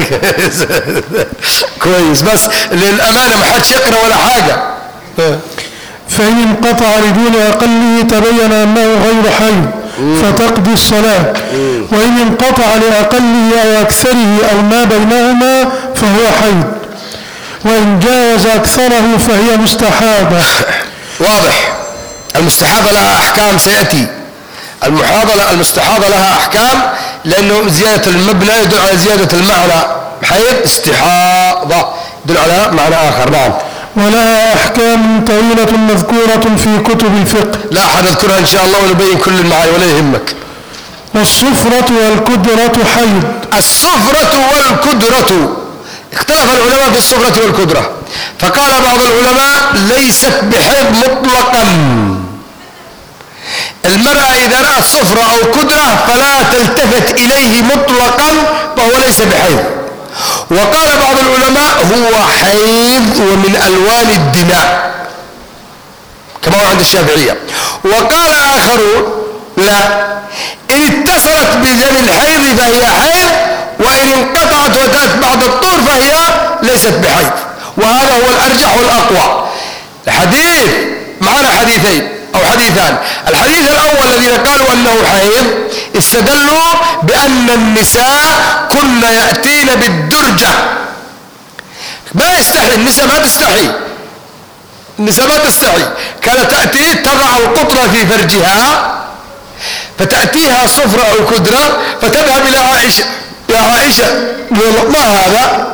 كويس، بس للأمانة ما حدش يقرأ ولا حاجة. فإن انقطع لدون أقله تبين أنه غير حيض فتقضي الصلاة، وإن انقطع لأقله أو أكثره أو ما بينهما فهو حيض، وإن جاوز أكثره فهي مستحاضة. واضح. المستحاضة لها أحكام سيأتي. المستحاضة لها أحكام، لأنه زيادة المبنى يدل على زيادة المعنى. حيض استحاضة يدل على معنى آخر. نعم. ولها أحكام طويلة مذكورة في كتب الفقه، لا أحد أذكرها إن شاء الله ونبين كل المعاني ولا يهمك. والصفرة والكدرة حيض. الصفرة والكدرة، اختلف العلماء في الصفرة والكدرة، فقال بعض العلماء ليست بحيض مطلقا. المرأة إذا رأت صفرة أو كدرة فلا تلتفت إليه مطلقا فهو ليس بحيض. وقال بعض العلماء هو حيض ومن ألوان الدماء كما هو عند الشافعية. وقال آخرون لا، إن اتصلت بدم الحيض فهي حيض، وإن انقطعت وتأت بعد الطهر فهي ليست بحيض. وهذا هو الأرجح والأقوى. الحديث معنا حديثين أو حديثان. الحديث الأول الذين قالوا أنه حيض استدلوا بأن النساء كن يأتين بالدرجة، ما يستحي النساء، ما تستحي النساء، ما تستحي، كانت تأتي تضع القطرة في فرجها فتأتيها صفرة أو كدرة فتذهب إلى عائشة، يا عائشة ما هذا؟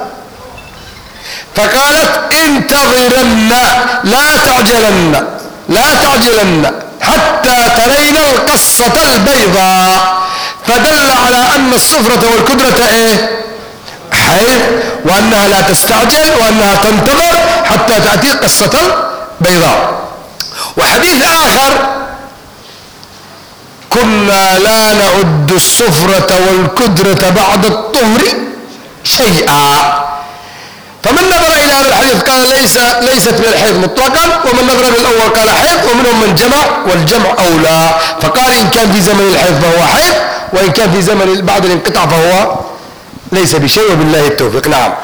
فقالت انتظرن لا تعجلن حتى ترين القصة البيضاء. فدل على أن الصفرة والكدرة حيض، وأنها لا تستعجل وأنها تنتظر حتى تأتي قصة البيضاء. وحديث آخر كنا لا نعد الصفرة والكدرة بعد الطهر شيئا. فمن نظر إلى هذا الحديث قال ليست من الحيض مطلقا، ومن نظر للأول قال حيض، ومنهم من جمع والجمع أولى، فقال إن كان في زمن الحيض فهو حيض، وإن كان في زمن بعد الانقطاع فهو ليس بشيء، وبالله التوفيق. نعم.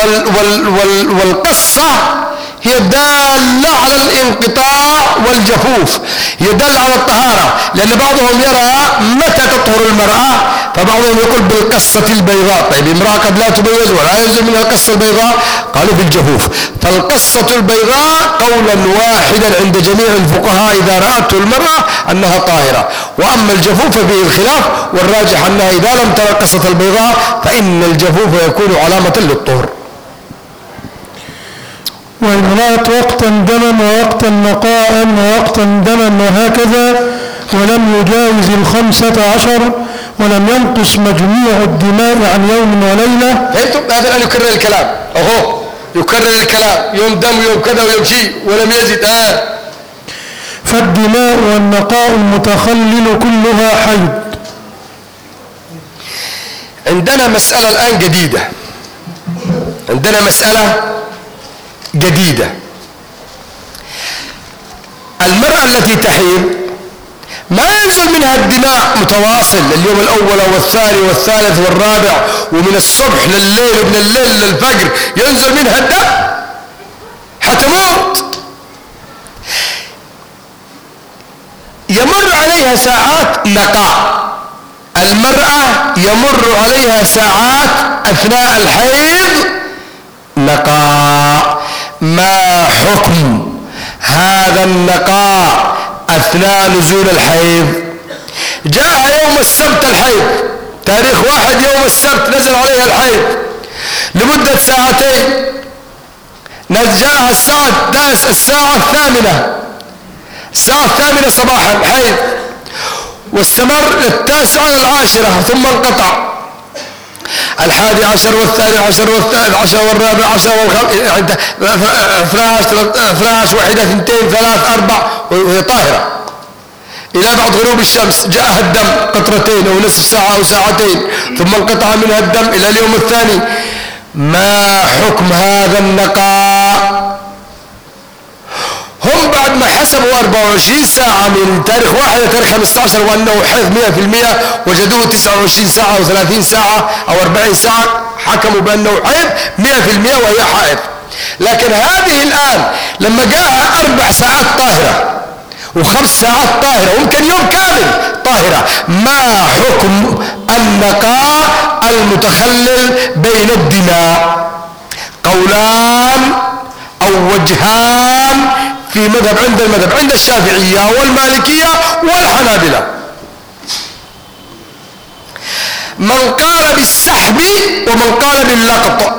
والقصة هي دالة على الانقطاع والجفوف، هي دالة على الطهارة، لأن بعضهم يرى متى تطهر المرأة، فبعضهم يقول بالقصة البيضاء. طيب امرأة قد لا تبيض ولا ينزل منها القصة البيضاء، قالوا بالجفوف. فالقصة البيضاء قولا واحدا عند جميع الفقهاء إذا رأته المرأة أنها طاهرة. وأما الجفوف فيه الخلاف، والراجح أنها إذا لم ترى القصة البيضاء فإن الجفوف يكون علامة للطهر. وإن رأت وقتا دما ووقتا نقاء ووقتا دما وهكذا ولم يجاوز 15 ولم ينقص مجموع الدماء عن يوم وليلة. فهمتم؟ هذا أن يكرر الكلام، أهو يكرر الكلام، يوم دم ويوم كذا ويوم شيء ولم يزد. فالدماء والنقاء المتخلل كلها حيض. عندنا مسألة الآن جديدة، عندنا مسألة جديدة. المرأة التي تحيض ما ينزل منها الدماء متواصل اليوم الأول والثاني والثالث والرابع، ومن الصبح لليل ومن الليل للفجر ينزل منها الدم، حتموت. يمر عليها ساعات نقاء. المرأة يمر عليها ساعات أثناء الحيض نقاء. ما حكم هذا النقاء أثناء نزول الحيض؟ جاء يوم السبت الحيض، تاريخ 1 يوم السبت نزل عليها الحيض لمدة ساعتين، جاءها الساعة الثامنة صباحا حيض، واستمر 9 والعاشرة ثم انقطع 11 والثاني عشر والثالث عشر والرابع عشر والخامس 12 1 2 3 4 وهي طاهرة إلى بعد غروب الشمس. جاءها الدم قطرتين أو نصف ساعة أو ساعتين ثم انقطع منها الدم إلى اليوم الثاني. ما حكم هذا النقاء؟ هم بعد ما حسبوا 24 ساعة من تاريخ 1 إلى تاريخ 15 وأنه حيض 100%، وجدوه 29 ساعة أو 30 ساعة أو 40 ساعة، حكموا بأنه حيض 100% وهي حائض. لكن هذه الآن لما جاءها 4 ساعات طاهرة و5 ساعات طاهرة ويمكن يوم كامل طاهرة، ما حكم النقاء المتخلل بين الدماء؟ قولان أو وجهان في مذهب عند الشافعية والمالكية والحنابلة. من قال بالسحب ومن قال باللقط.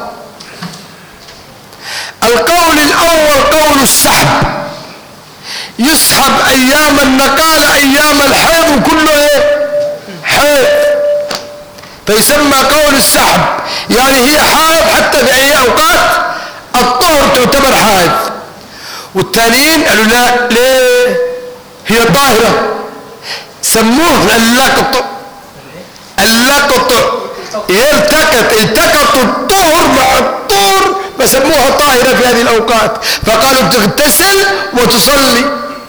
القول الأول قول السحب، يسحب أيام النقاء أيام الحيض كله حيض، فيسمى قول السحب، يعني هي حائض حتى في أي أوقات الطهر تعتبر حائض. والتانيين قالوا لا، ليه؟ هي طاهرة. سموه اللقط. التقط الطهر مع الطهر فسموها طاهرة في هذه الأوقات، فقالوا تغتسل وتصلي.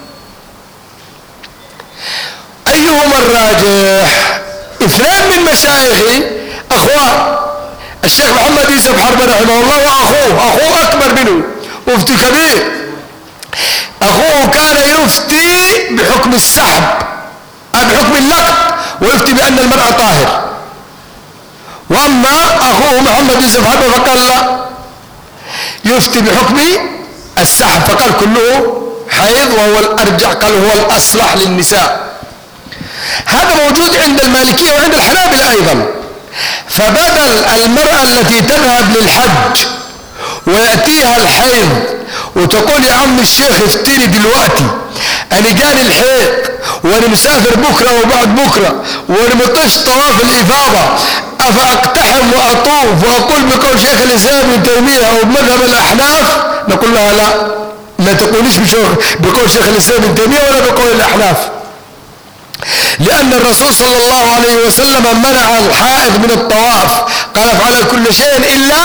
أيهما الراجح؟ اثنان من مشايخي أخوان، الشيخ محمد يوسف حرب رحمه الله وأخوه أكبر منه مفتي كبير. أخوه كان يفتي بحكم السحب بحكم اللقط، ويفتي بأن المرأة طاهر. وأما أخوه محمد يوسف حرب فقال لا، يفتي بحكم السحب، فقال كله حيض، وهو الأرجح، قال هو الأصلح للنساء. هذا موجود عند المالكية وعند الحنابلة أيضا. فبدل المرأة التي تذهب للحج ويأتيها الحيض وتقول يا عم الشيخ افتني دلوقتي، أنا جاني الحيض وأنا مسافر بكرة وبعد بكرة وأنا مطيش طواف الإفاضة، أفأقتحم وأطوف وأقول بقول شيخ الإسلام ابن تيمية أو بمذهب الأحناف؟ نقول لها لا، ما تقوليش بقول شيخ الإسلام ابن تيمية ولا بقول الأحناف، لأن الرسول صلى الله عليه وسلم منع الحائض من الطواف، قال افعل كل شيء إلا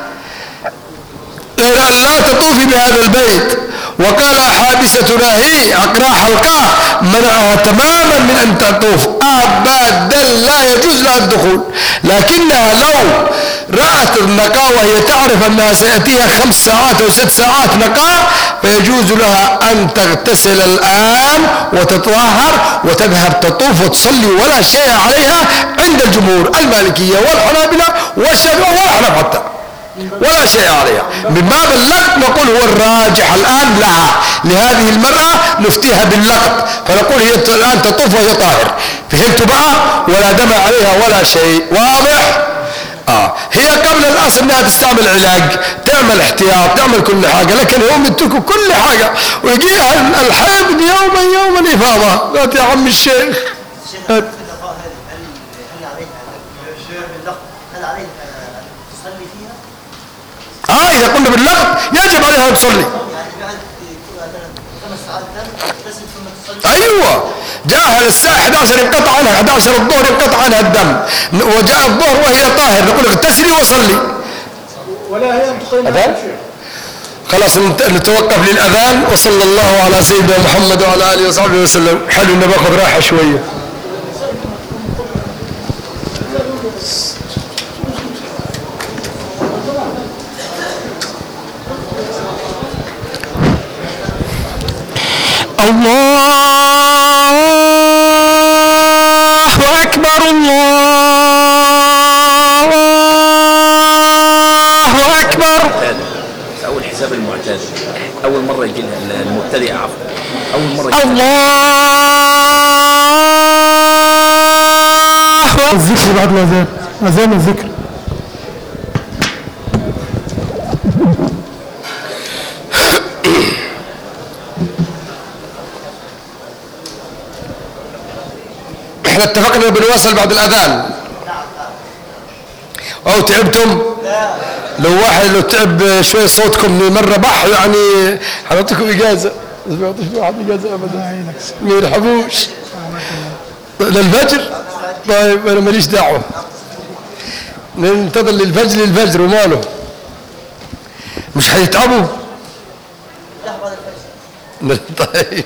لا تطوفي بهذا البيت. وقال حابستنا هي عقراء حلقاء منعها تماما من أن تطوف أبدا، لا يجوز لها الدخول. لكنها لو رأت النقاء وهي تعرف أنها سيأتيها 5 ساعات أو 6 ساعات نقاء، فيجوز لها أن تغتسل الآن وتطهر وتذهب تطوف وتصلي ولا شيء عليها عند الجمهور المالكية والحنابلة والشافعية والأحناف حتى، ولا شيء عليها. من باب اللقط نقول هو الراجح الآن لها، لهذه المرأة نفتيها باللقط، فنقول هي الآن تطوف وهي طاهر. فهمتوا بقى؟ ولا دم عليها ولا شيء. واضح؟ هي قبل الأصل أنها تستعمل علاج، تعمل احتياط، تعمل كل حاجة، لكن هم يتركوا كل حاجة ويجيها الحيض يوم الإفاضة. لا يا عم الشيخ إذا قلنا باللقط يجب عليها أن تصلي. أيوة، جاءها الساعة 11 ينقطع عنها، 11 الظهر ينقطع عنها الدم، وجاء الظهر وهي طاهر، نقول اغتسلي وصلي. ولا هي أذان؟ خلاص نتوقف للأذان. وصلى الله على سيدنا محمد وعلى آله وصحبه وسلم. حلو إن باخذ راحة شوية. الله أكبر الله أكبر. أول حساب المعتاد، أول مرة يجي المبتدئ عفوا، أول مرة الذكر بعد الأذان، أذان الذكر. احنا اتفقنا بنواصل بعد الأذان أو تعبتم؟ لو تعب شوية صوتكم مرة بح يعني حنعطيكم إجازة، بس ما يعطيش واحد إجازة أبدا، ما يرحبوش للفجر. طيب أنا ماليش دعوة، ننتظر للفجر وماله، مش هيتعبوا. طيب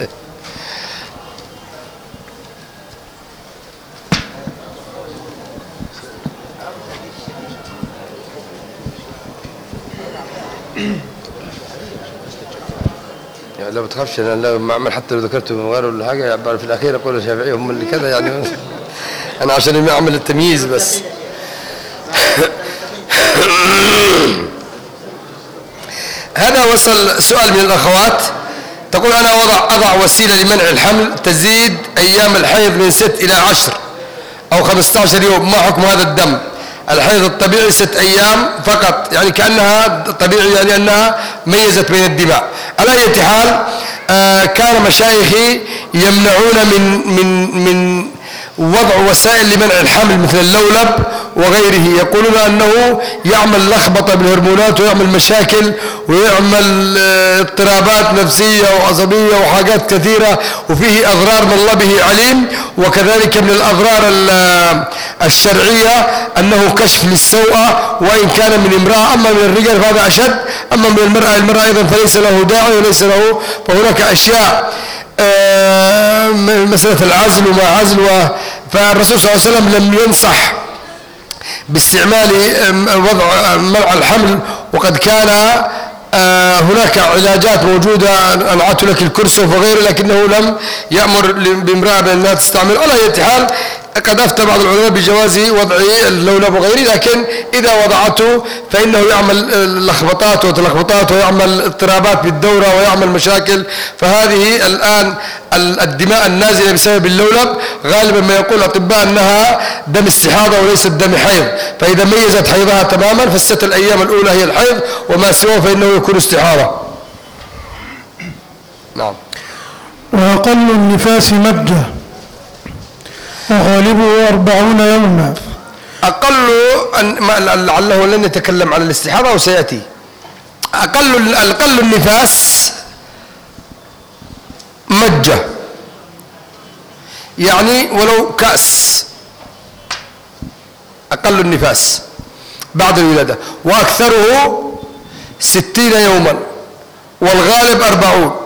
يعني لا بتخافش، انا لو اعمل حتى لو ذكرته من غيره ولا حاجه يعني في الاخير اقول الشافعي هم اللي كذا يعني انا عشان اعمل التمييز بس. هذا وصل سؤال من الاخوات تقول انا اضع وسيله لمنع الحمل تزيد ايام الحيض من 6 إلى 10 او 15 يوم، ما حكم هذا الدم؟ الحيض الطبيعي 6 أيام فقط، يعني كأنها طبيعي، يعني أنها ميزت بين الدماء. على أي حال كان مشايخي يمنعون من وضع وسائل لمنع الحمل مثل اللولب وغيره. يقولون أنه يعمل لخبطة بالهرمونات ويعمل مشاكل ويعمل اضطرابات نفسية وعصبية وحاجات كثيرة، وفيه أضرار من الله به عليم. وكذلك من الأضرار الشرعية أنه كشف للسوءة وإن كان من امرأة، أما من الرجال فهذا أشد، أما من المرأة أيضا فليس له داعي وليس له. فهناك أشياء مسألة العزل وما عزل. فالرسول صلى الله عليه وسلم لم ينصح باستعمال وضع منع الحمل، وقد كان هناك علاجات موجودة، أنعت لك الكرسف وغيره، لكنه لم يأمر بامرأة بأنها تستعمل. على أي حال قد أفتى بعض العلماء بجواز وضع اللولب وغيره، لكن إذا وضعته فإنه يعمل لخبطات وتلخبطات ويعمل اضطرابات بالدورة ويعمل مشاكل. فهذه الآن الدماء النازلة بسبب اللولب غالبا ما يقول الأطباء أنها دم استحاضة وليست دم حيض، فإذا ميزت حيضها تماما فالستة الأيام الأولى هي الحيض وما سوى فإنه يكون استحاضة. نعم. وأقل النفاس مجة وغالبه 40 يوما. أقل لعله لن يتكلم عن الاستحاضة وسيأتي. أقل النفاس مجة، يعني ولو كأس، أقل النفاس بعد الولادة، وأكثره 60 يوما والغالب 40.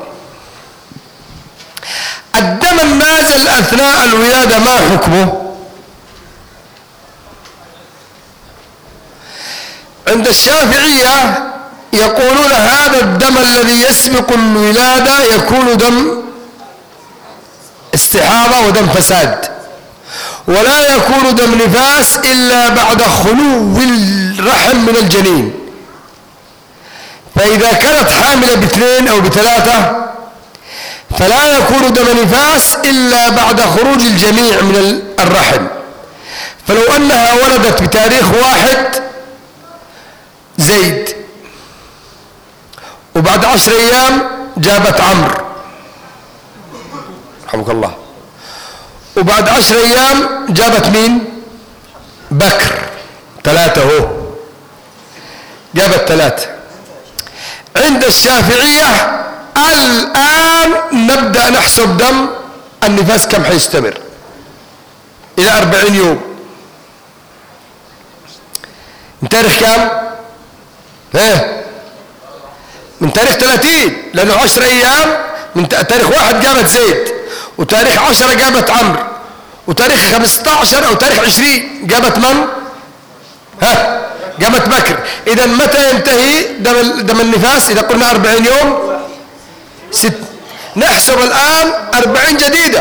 الدم النازل أثناء الولادة ما حكمه؟ عند الشافعية يقولون هذا الدم الذي يسبق الولادة يكون دم استحاضة ودم فساد، ولا يكون دم نفاس إلا بعد خلو الرحم من الجنين. فإذا كانت حاملة ب2 أو ب3 فلا يكون دم نفاس إلا بعد خروج الجميع من الرحم. فلو أنها ولدت بتاريخ 1 زيد وبعد 10 أيام جابت عمرو رحمك الله، وبعد 10 أيام جابت مين؟ بكر، 3 هو جابت 3. عند الشافعية الآن نبدأ نحسب دم النفاس كم حيستمر إلى 40 يوم. من تاريخ كم؟ من تاريخ 30، لأنه 10 أيام من تاريخ 1 جابت زيد، وتاريخ 10 جابت عمرو، وتاريخ 15 أو تاريخ 20 جابت من؟ جابت بكر. إذا متى ينتهي دم النفاس؟ إذا قلنا 40 يوم نحسب الآن 40 جديدة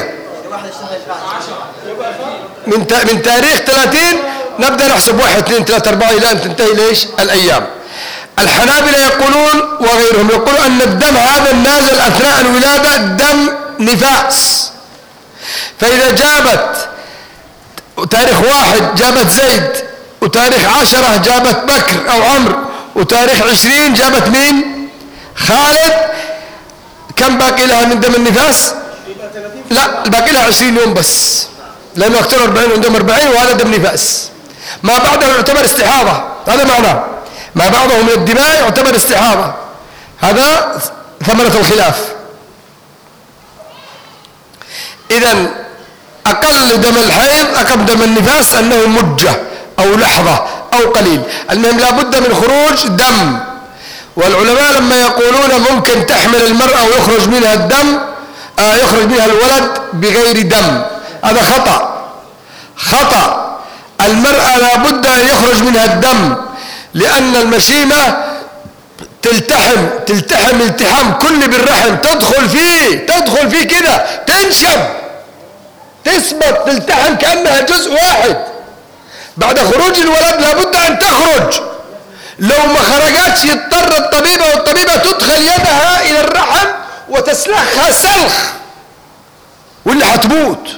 من تاريخ 30 نبدأ نحسب 1 2 3 4 إلى أن تنتهي ليش الأيام. الحنابلة يقولون وغيرهم يقولون أن الدم هذا النازل أثناء الولادة دم نفاس. فإذا جابت تاريخ 1 جابت زيد، وتاريخ 10 جابت بكر أو عمرو، وتاريخ 20 جابت مين؟ خالد، كم باقي لها من دم النفاس؟ لا، باقي لها 20 يوم بس، لأنه أكثر 40 عندهم 40 وهذا دم نفاس. ما بعده يعتبر استحاضة، هذا معناه ما بعده من الدماء يعتبر استحاضة. هذا ثمرة الخلاف. إذن أقل دم الحيض أقل دم النفاس أنه مجة أو لحظة أو قليل، المهم لا بد من خروج دم. والعلماء لما يقولون ممكن تحمل المرأة ويخرج منها الدم يخرج منها الولد بغير دم، هذا خطأ. المرأة لا بد أن يخرج منها الدم، لأن المشيمة تلتحم التحام كل بالرحم، تدخل فيه كده، تنشب، تثبت، تلتحم كأنها جزء واحد. بعد خروج الولد لا بد أن تخرج. لو ما خرجتش يضطر الطبيب أو الطبيبة تدخل يدها إلى الرحم وتسلخها سلخ، واللي حتموت.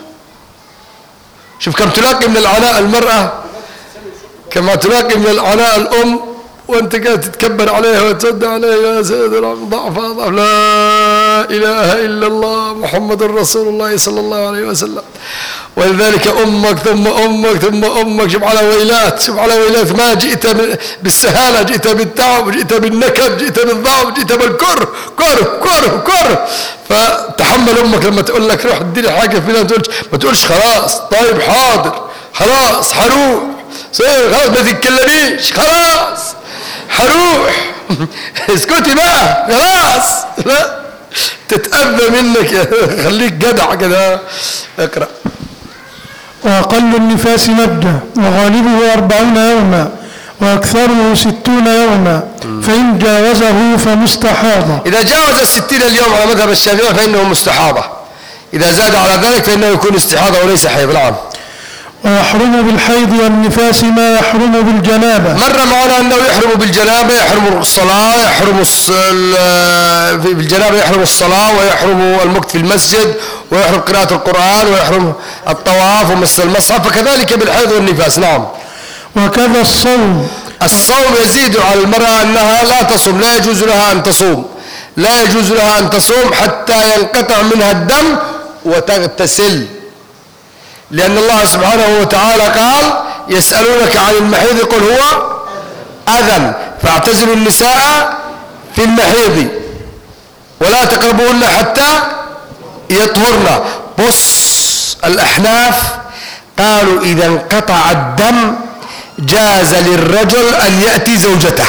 شوف كم تلاقي من العناء المرأة، كما تلاقي من العناء الأم، وانت قاعد تتكبر عليها وتصد عليها يا سيدنا ضعف لا اله الا الله محمد رسول الله صلى الله عليه وسلم. ولذلك امك ثم امك ثم امك، شوف على ويلات، شوف على ويلات، ما جئت بالسهاله، جئت بالتعب، جئت بالنكد، جئت بالضعف، جئت بالكره كره. فتحمل امك لما تقول لك روح اديني حاجه فينا، ما تقولش خلاص طيب حاضر خلاص حروح خلاص ما تتكلميش خلاص حروح اسكتي بقى خلاص، لا تتأذى منك خليك جدع كده. اقرأ. وأقل النفاس مدة وغالبه 40 يوما وأكثره 60 يوما، فإن جاوزه فمستحاضة. إذا جاوز 60 اليوم على مذهب الشافعي فإنه مستحاضة، إذا زاد على ذلك فإنه يكون استحاضة وليس حيض. نعم. ويحرم بالحيض والنفاس ما يحرم بالجنابة. مر معنا أنه يحرم بالجنابة، يحرم الصلاة، يحرم بالجنابة يحرم الصلاة، ويحرم المكث في المسجد، ويحرم قراءة القرآن، ويحرم الطواف ومس المصحف، فكذلك بالحيض والنفاس. نعم. وكذا الصوم. الصوم يزيد على المرأة أنها لا تصوم، لا يجوز لها أن تصوم، لا يجوز لها أن تصوم حتى ينقطع منها الدم وتغتسل، لأن الله سبحانه وتعالى قال يسألونك عن المحيض قل هو أذى فاعتزلوا النساء في المحيض ولا تقربوهن حتى يطهرن. بص الأحناف قالوا إذا انقطع الدم جاز للرجل أن يأتي زوجته.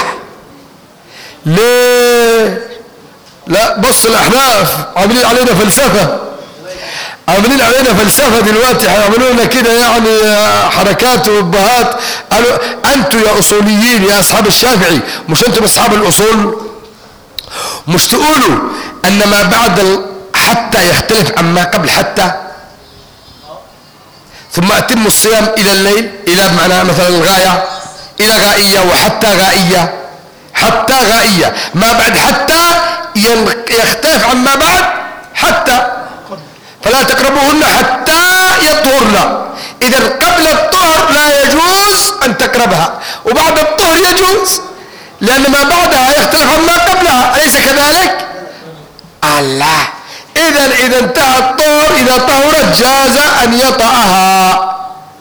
ليه؟ لا بص الأحناف عاملين علينا فلسفة، عاملين علينا فلسفة دلوقتي، هيعملوا لنا كده يعني حركات وبهات. قالوا أنتوا يا أصوليين يا أصحاب الشافعي، مش أنتوا أصحاب الأصول، مش تقولوا أن ما بعد حتى يختلف عما قبل حتى، ثم أتم الصيام إلى الليل، إلى بمعنى مثلا الغاية، إلى غائية، وحتى غائية، حتى غائية، ما بعد حتى يختلف عما بعد حتى، فلا تقربوهن حتى يطهرن. إذا قبل الطهر لا يجوز أن تقربها، وبعد الطهر يجوز، لأن ما بعدها يختلف عما قبلها، أليس كذلك؟ الله. إذا انتهى الطهر، إذا طهرت جاز أن يطأها.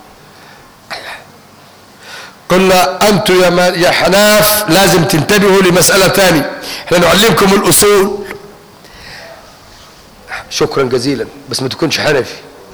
قلنا أنتم يا حناف لازم تنتبهوا لمسألة ثانية، احنا نعلمكم الأصول. شكرا جزيلا، بس ما تكونش حنفي.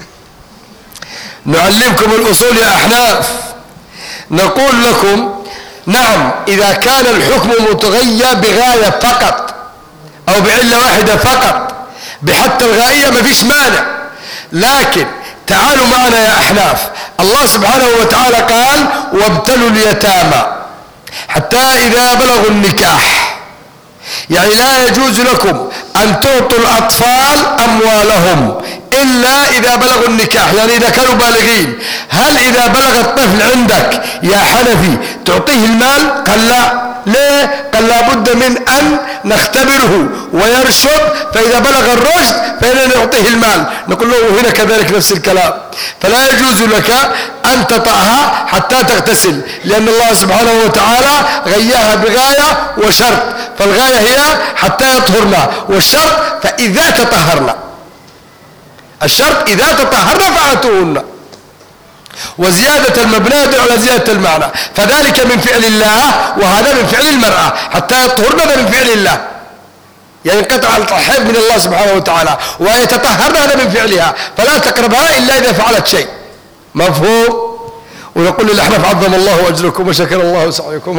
نعلمكم الأصول يا أحناف. نقول لكم نعم إذا كان الحكم متغير بغاية فقط أو بعلة واحدة فقط بحتى الغائية ما فيش مانع، لكن تعالوا معنا يا أحناف. الله سبحانه وتعالى قال وابتلوا اليتامى حتى إذا بلغوا النكاح، يعني لا يجوز لكم أن تعطوا الأطفال أموالهم إلا إذا بلغوا النكاح، يعني إذا كانوا بالغين. هل إذا بلغ الطفل عندك يا حنفي تعطيه المال؟ قال لا. ليه؟ قال لابد من أن نختبره ويرشد، فإذا بلغ الرشد فإننا نعطيه المال. نقول له هنا كذلك نفس الكلام، فلا يجوز لك أن تطأها حتى تغتسل، لأن الله سبحانه وتعالى غياها بغاية وشرط، فالغاية هي حتى يطهرنا، والشرط فإذا تطهرنا، الشرط إذا تطهرنا فأتوهن، وزيادة المبنى على زيادة المعنى، فذلك من فعل الله وهذا من فعل المرأة. حتى يطهرن هذا من فعل الله، يعني انقطع الحيض من الله سبحانه وتعالى، ويتطهرن هذا من فعلها، فلا تقربها إلا إذا فعلت شيء. مفهوم؟ ونقول للأحناف عظم الله أجركم وشكر الله سعيكم.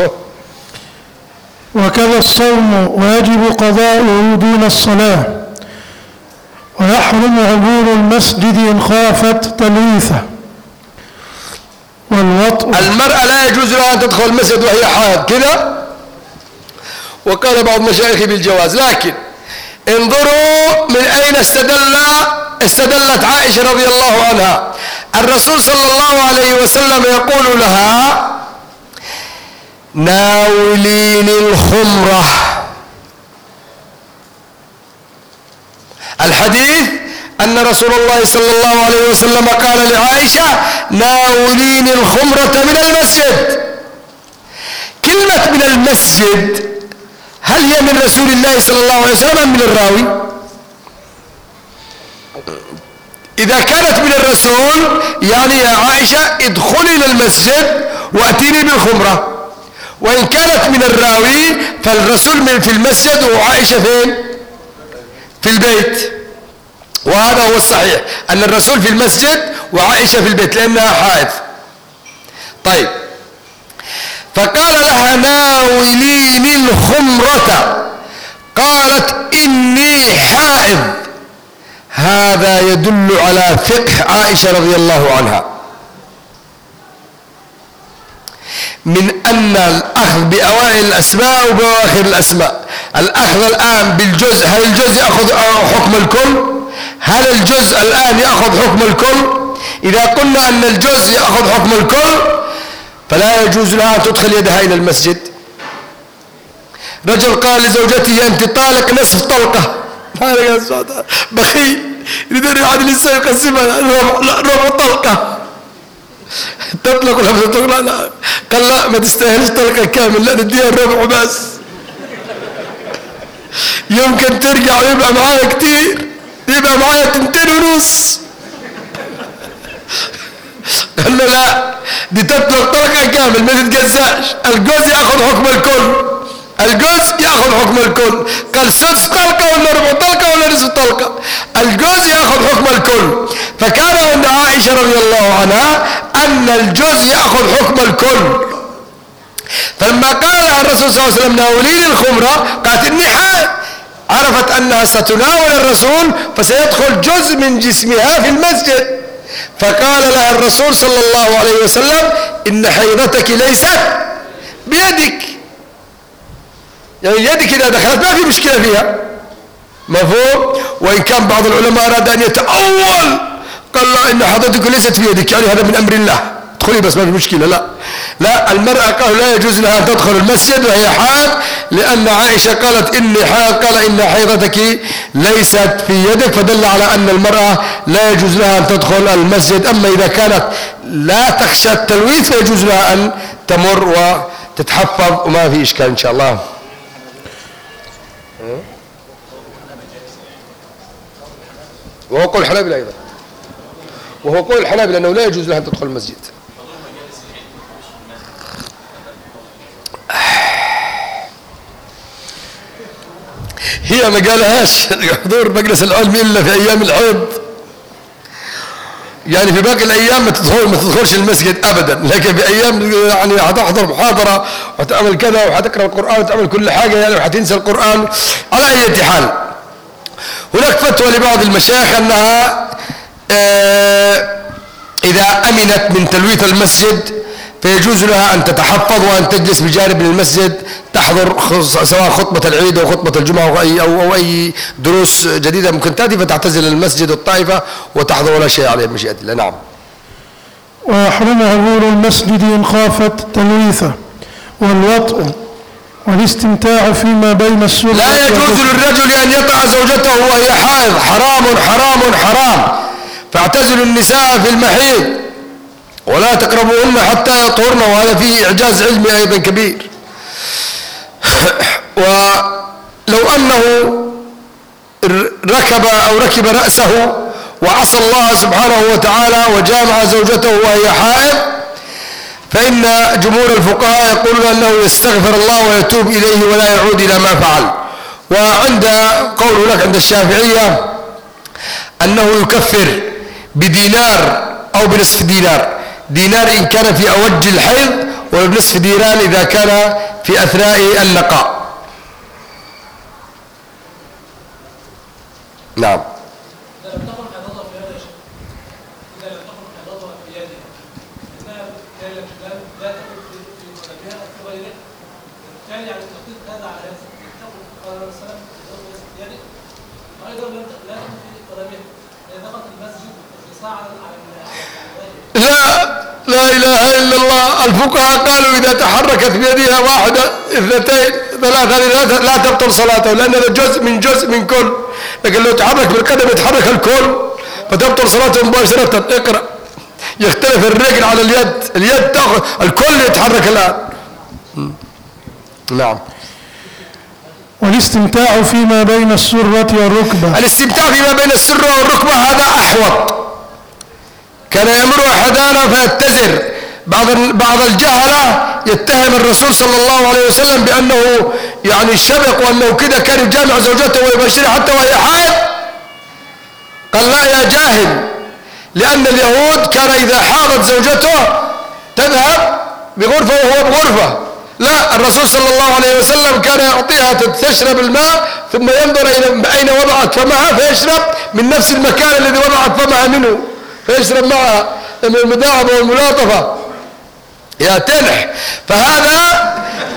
وكذا الصوم ويجب قضاؤه دون الصلاة، ويحرم عبور المسجد إن خافت تلويثه. والوطء، المرأة لا يجوز لها أن تدخل المسجد وهي حائض كذا، وقال بعض مشايخي بالجواز، لكن انظروا من أين استدلت عائشة رضي الله عنها. الرسول صلى الله عليه وسلم يقول لها ناولين الخمرة. الحديث أن رسول الله صلى الله عليه وسلم قال لعائشة ناولين الخمرة من المسجد. كلمة من المسجد هل هي من رسول الله صلى الله عليه وسلم أم من الراوي؟ إذا كانت من الرسول يعني يا عائشة ادخلي إلى المسجد وأتيني بالخمرة. وإن كانت من الراوي فالرسول في المسجد وعائشة فين؟ في البيت. وهذا هو الصحيح أن الرسول في المسجد وعائشة في البيت لأنها حائض. طيب فقال لها ناوليني الخمرة قالت إني حائض. هذا يدل على فقه عائشة رضي الله عنها من أن الأخذ بأوائل الأسماء وبواخر الأسماء. الأخذ الآن بالجزء، هل الجزء يأخذ حكم الكل؟ هل الجزء الآن يأخذ حكم الكل؟ إذا قلنا أن الجزء يأخذ حكم الكل فلا يجوز لها أن تدخل يدها إلى المسجد. رجل قال لزوجته أنت طالق نصف طلقة، بخيل يريد عن الإنسان يقسمها ربع طلقة، تطلق ولا تطلق؟ لا قال لا ما تستاهلش طلقة كامل، لا نديها الربع بس، يمكن ترجع ويبقى معايا كتير، يبقى معايا 2.5. قال له لا دي تطلق طلقة كامل ما تتجزاش، الجوز ياخذ حكم الكل، الجوز ياخذ حكم الكل. قال سدس طلقة ولا ربع طلقة ولا نصف طلقة، الجوز ياخذ حكم الكل. فكان عند عائشة رضي الله عنها أن الجوز ياخذ حكم الكل. فلما قال لها الرسول صلى الله عليه وسلم ناوليني الخمرة قالت إني حائض، عرفت أنها ستناول الرسول فسيدخل جزء من جسمها في المسجد. فقال لها الرسول صلى الله عليه وسلم إن حيضتك ليست بيدك، يعني يدك إذا دخلت ما في مشكلة فيها، مفهوم؟ وإن كان بعض العلماء أراد أن يتأول قال لا إن حيضتك ليست في يدك، يعني هذا من أمر الله، ادخلي بس ما في مشكلة. لا المرأة قال لا يجوز لها أن تدخل المسجد وهي حائض، لأن عائشة قالت إني حائض، قال إن حيضتك ليست في يدك، فدل على أن المرأة لا يجوز لها أن تدخل المسجد. أما إذا كانت لا تخشى التلويث فيجوز لها أن تمر وتتحفظ وما في إشكال إن شاء الله. وهو قول الحنابلة أيضا، وهو قول الحنابلة أنه لا يجوز لها أن تدخل المسجد. هي ما قالهاش حضور مجلس العلم إلا في أيام الحيض، يعني في باقي الأيام ما تدخلش المسجد أبدا، لكن في أيام يعني هتحضر محاضرة وهتعمل كذا وهتقرأ القرآن وتعمل كل حاجة يعني وهتنسى القرآن. على أي حال هناك فتوى لبعض المشايخ أنها إذا أمنت من تلويث المسجد فيجوز لها أن تتحفظ وأن تجلس بجانب المسجد تحضر سواء خطبة العيد أو خطبة الجمعة أو أي دروس جديدة ممكن تأتي، فتعتزل المسجد الطائفة وتحضر ولا شيء عليه بمشيئة الله. نعم. ويحرم حضور المسجد إن خافت تلويثه والوطء والاستمتاع فيما بين السرة. لا يجوز للرجل أن يطأ زوجته وهي حائض، حرام حرام حرام. فاعتزلوا النساء في المحيض ولا تقربوهن حتى يطهرن، وهذا فيه إعجاز علمي أيضا كبير. ولو أنه ركب رأسه وعصى الله سبحانه وتعالى وجامع زوجته وهي حائض فإن جمهور الفقهاء يقولون أنه يستغفر الله ويتوب إليه ولا يعود إلى ما فعل. وعند قول هناك عند الشافعية أنه يكفر بدينار أو بنصف دينار، دينار إن كان في أوج الحيض وبنصف دينار إذا كان في أثناء اللقاء. نعم. لا إله إلا الله. الفقهاء قالوا إذا تحركت بيدها واحدة اثنتين ثلاثة لا تبطل صلاته، لأن هذا جزء من كل، لكن لو تحرك بالقدم يتحرك الكل فتبطل صلاته مباشرة. اقرأ. يختلف الرجل على اليد تأخذ الكل يتحرك الآن. نعم. والاستمتاع فيما بين السرة والركبة. الاستمتاع فيما بين السرة والركبة هذا أحوط. كان يمر أحدنا فيتزر. بعض الجهلة يتهم الرسول صلى الله عليه وسلم بأنه يعني شبق وأنه كده كان يجامع زوجته ويباشرها حتى وهي حائض. قال لا يا جاهل، لأن اليهود كان إذا حاضت زوجته تذهب بغرفة وهو بغرفة. لا، الرسول صلى الله عليه وسلم كان يعطيها تشرب الماء ثم ينظر إلى أين وضعت فمها فيشرب من نفس المكان الذي وضعت فمها منه، فيشرب معها من المداعبة والملاطفة يا تنح. فهذا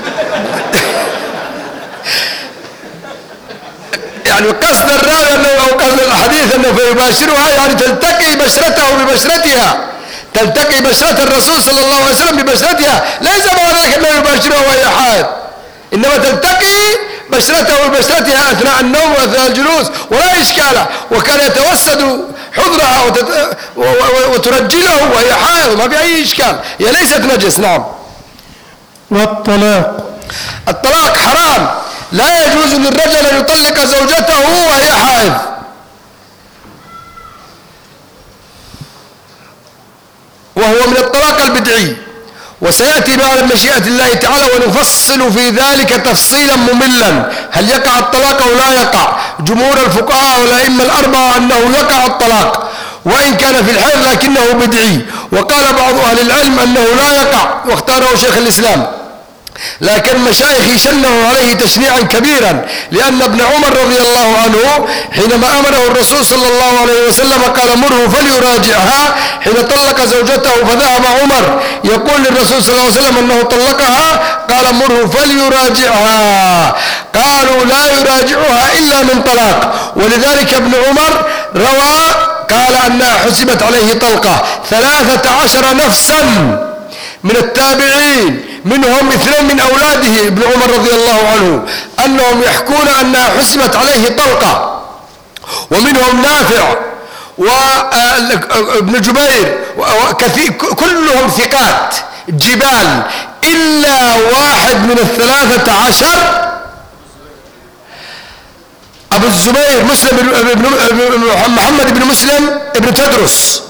يعني قصد الراوي أنه أو قصد الحديث أنه فيباشرها يعني تلتقي بشرته ببشرتها، تلتقي بشرة الرسول صلى الله عليه وسلم ببشرتها، ليس معنى ذلك أنه يباشرها وهي حائض، إنما تلتقي بشرته ببشرتها أثناء النوم وأثناء الجلوس ولا إشكال. وكان يتوسد حضرها وترجله وهي حائض، ما في أي إشكال، هي ليست نجس. نعم. الطلاق حرام، لا يجوز للرجل أن يطلق زوجته وهي حائض. وهو من الطلاق البدعي، وسيأتي بعد مشيئة الله تعالى ونفصل في ذلك تفصيلا مملا. هل يقع الطلاق أو لا يقع؟ جمهور الفقهاء والأئمة الأربعة أنه يقع الطلاق وإن كان في الحيض لكنه بدعي، وقال بعض أهل العلم أنه لا يقع واختاره شيخ الإسلام، لكن مشايخي شنعوا عليه تشنيعا كبيرا، لأن ابن عمر رضي الله عنه حينما أمره الرسول صلى الله عليه وسلم قال مره فليراجعها حين طلق زوجته، فذهب عمر يقول للرسول صلى الله عليه وسلم أنه طلقها، قال مره فليراجعها، قالوا لا يراجعها إلا من طلاق. ولذلك ابن عمر روى قال أنها حسبت عليه طلقة 13 نفسا من التابعين، منهم 2 من أولاده ابن عمر رضي الله عنه أنهم يحكون أنها حسبت عليه طلقة، ومنهم نافع وابن جبير وكثير كلهم ثقات جبال، إلا واحد من 13 أبو الزبير مسلم محمد بن مسلم ابن تدرس.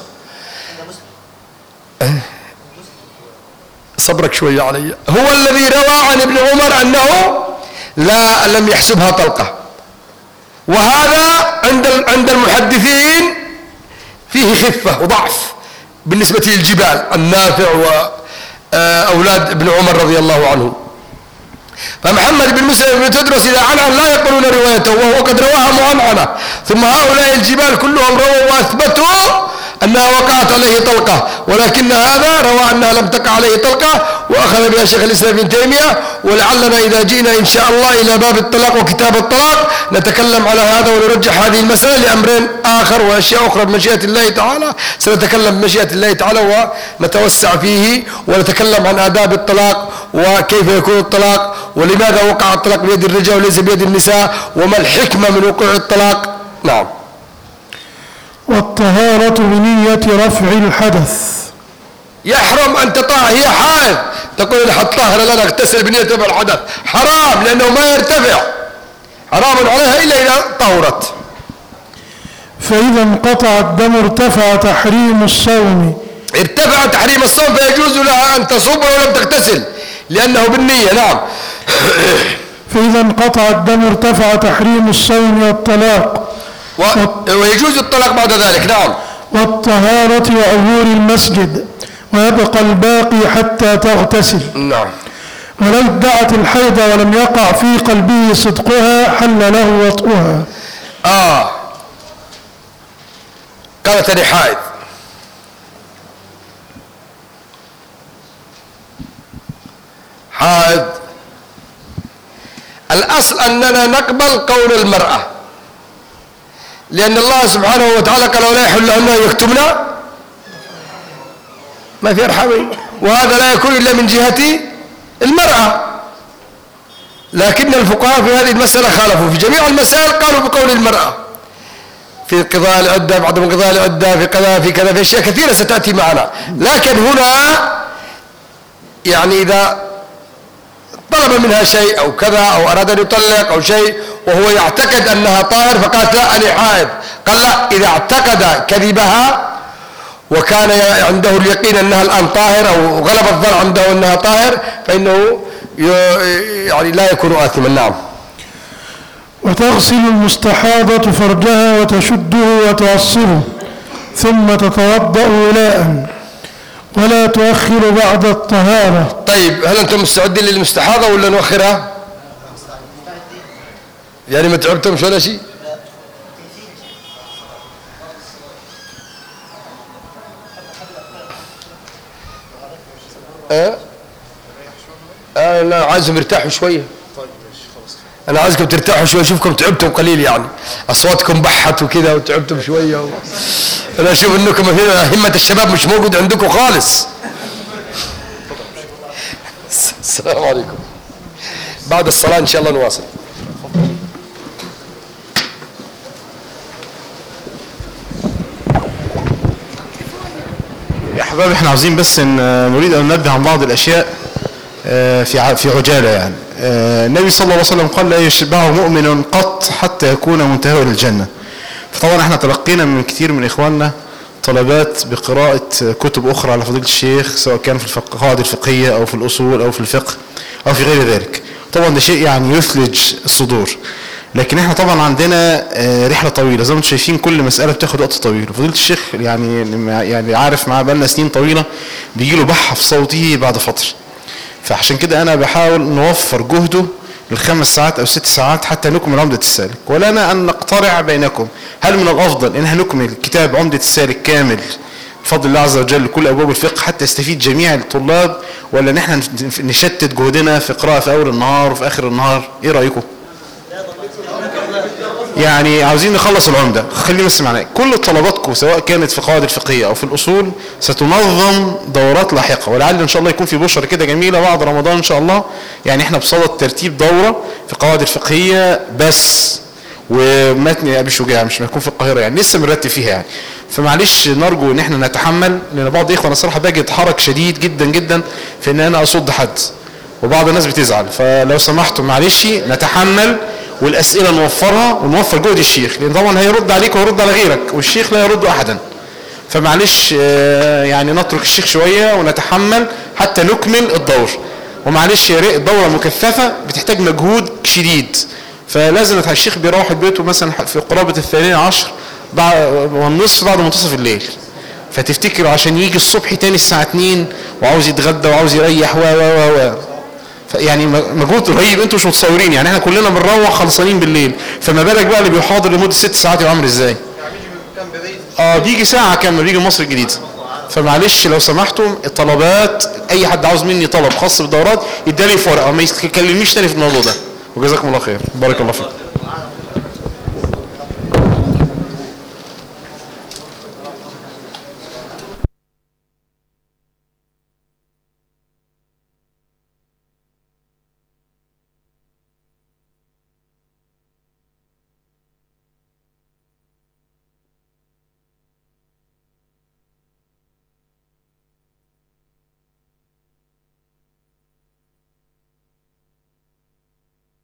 صبرك شوية علي. هو الذي روى عن ابن عمر أنه لم يحسبها طلقة، وهذا عند المحدثين فيه خفة وضعف بالنسبة للجبال النافع وأولاد ابن عمر رضي الله عنه. فمحمد بن مسلم بن تدرس إذا عنعن لا يقبلون روايته، وهو قد رواها معنعنة. ثم هؤلاء الجبال كلهم رووا وأثبتوا أنها وقعت عليه طلقة، ولكن هذا روى أنها لم تقع عليه طلقة وأخذ بها شيخ الإسلام ابن تيمية. ولعلنا إذا جئنا إن شاء الله إلى باب الطلاق وكتاب الطلاق نتكلم على هذا ونرجح هذه المسألة لأمرين آخر وأشياء أخرى بمشيئة الله تعالى. سنتكلم بمشيئة الله تعالى ونتوسع فيه، ونتكلم عن آداب الطلاق وكيف يكون الطلاق، ولماذا وقع الطلاق بيد الرجال وليس بيد النساء، وما الحكمة من وقوع الطلاق. نعم. والطهارة بنية رفع الحدث. يحرم أن تطهر، هي حائض تقول أنا حطهر لنا اغتسل بنية رفع الحدث، حرام لأنه ما يرتفع، حرام عليها إلا إذا طهرت. فإذا انقطع الدم ارتفع تحريم الصوم. ارتفع تحريم الصوم فيجوز لها أن تصوم ولو لم تغتسل لأنه بالنية. نعم. فإذا انقطع الدم ارتفع تحريم الصوم والطلاق ويجوز الطلاق بعد ذلك. نعم. والطهارة وعبور المسجد، ويبقى الباقي حتى تغتسل. نعم. ولو ادعت الحيض ولم يقع في قلبه صدقها حل له وطئها. قالت أنا حائض، حائض. الأصل أننا نقبل قول المرأة، لأن الله سبحانه وتعالى قال ولا يحل لهن أن يكتمن ما في أرحامهن، وهذا لا يكون إلا من جهة المرأة. لكن الفقهاء في هذه المسألة خالفوا، في جميع المسائل قالوا بقول المرأة، في قضاء العدة، بعد من قضاء العدة، في كذا في كذا، في أشياء كثيرة ستأتي معنا. لكن هنا يعني إذا طلب منها شيء أو كذا أو أراد أن يطلق أو شيء وهو يعتقد أنها طاهر فقالت لا أنا حائض، قال لا، إذا اعتقد كذبها وكان عنده اليقين أنها الآن طاهر أو غلب الظن عنده أنها طاهر فإنه يعني لا يكون آثما. نعم. وتغسل المستحاضة فرجها وتشده وتعصره ثم تتوضأ ولاء ولا تؤخر بعد الطهارة. طيب هل أنتم مستعدين للمستحاضة ولا نؤخرها؟ يعني ما تعبتمش ولا شيء؟ أنا عايزهم يرتاحوا شوية. أنا عايزكم ترتاحوا شوية، أشوفكم تعبتم قليل يعني، أصواتكم بحت وكذا وتعبتم شوية أنا أشوف أنكم همة الشباب مش موجود عندكم خالص. السلام عليكم. بعد الصلاة إن شاء الله نواصل. يا أحباب احنا عاوزين بس نريد أن ننبه عن بعض الأشياء في عجالة يعني. النبي صلى الله عليه وسلم قال لا يشبع مؤمن قط حتى يكون منتهى إلى الجنة. فطبعا احنا تلقينا من كثير من إخواننا طلبات بقراءة كتب أخرى على فضيلة الشيخ سواء كان في القواعد الفقهية أو في الأصول أو في الفقه أو في غير ذلك. طبعا ده شيء يعني يثلج الصدور، لكن احنا طبعا عندنا رحلة طويلة زي ما انتم شايفين، كل مسألة بتاخد وقت طويل. فضيلة الشيخ يعني عارف معاه بقالنا سنين طويلة بيجي له بحة في صوته بعد فترة، فعشان كده انا بحاول نوفر جهده ل5 ساعات او 6 ساعات حتى نكمل عمدة السالك. ولنا ان نقترع بينكم هل من الافضل ان احنا نكمل كتاب عمدة السالك كامل بفضل الله عز وجل كل ابواب الفقه حتى يستفيد جميع الطلاب، ولا ان احنا نشتت جهدنا في قراءة في اول النهار وفي اخر النهار؟ ايه رايكم؟ يعني عاوزين نخلص العمدة. خلينا بس معنا كل طلباتكم سواء كانت في القواعد الفقهية او في الاصول ستنظم دورات لاحقة، ولعل ان شاء الله يكون في بشرة كده جميلة بعد رمضان ان شاء الله. يعني احنا بصدد ترتيب دورة في القواعد الفقهية بس، ومتن ابي شجاع مش هيكون في القاهرة يعني، لسه بنرتب فيها يعني. فمعلش نرجو ان احنا نتحمل، لان بعض اخواننا الصراحة باجي يتحرك شديد جدا جدا في ان انا اصد حد وبعض الناس بتزعل، فلو سمحتوا معلش نتحمل والاسئله نوفرها ونوفر جهد الشيخ، لان طبعا هيرد عليك ويرد على غيرك والشيخ لا يرد احدا. فمعلش يعني نترك الشيخ شويه ونتحمل حتى نكمل الدور. ومعلش الدوره مكثفه بتحتاج مجهود شديد، فلازم الشيخ بيروح البيت مثلا في قرابه 12:10 والنصف بعد منتصف الليل، فتفتكر عشان يجي الصبح تاني الساعه 2 وعاوز يتغدى وعاوز يريح و يعني مجهود رهيب انتوا مش متصورين يعني. احنا كلنا بنروح خلصانين بالليل، فما بالك بقى اللي بيحاضر لمده 6 ساعات يا عمرو ازاي؟ بيجي ساعه كامله بيجي مصر الجديده. فمعلش لو سمحتم الطلبات اي حد عاوز مني طلب خاص بالدورات يدالي في ورقه، ما يكلمنيش تاني في الموضوع ده. وجزاكم الله خير، بارك الله فيكم.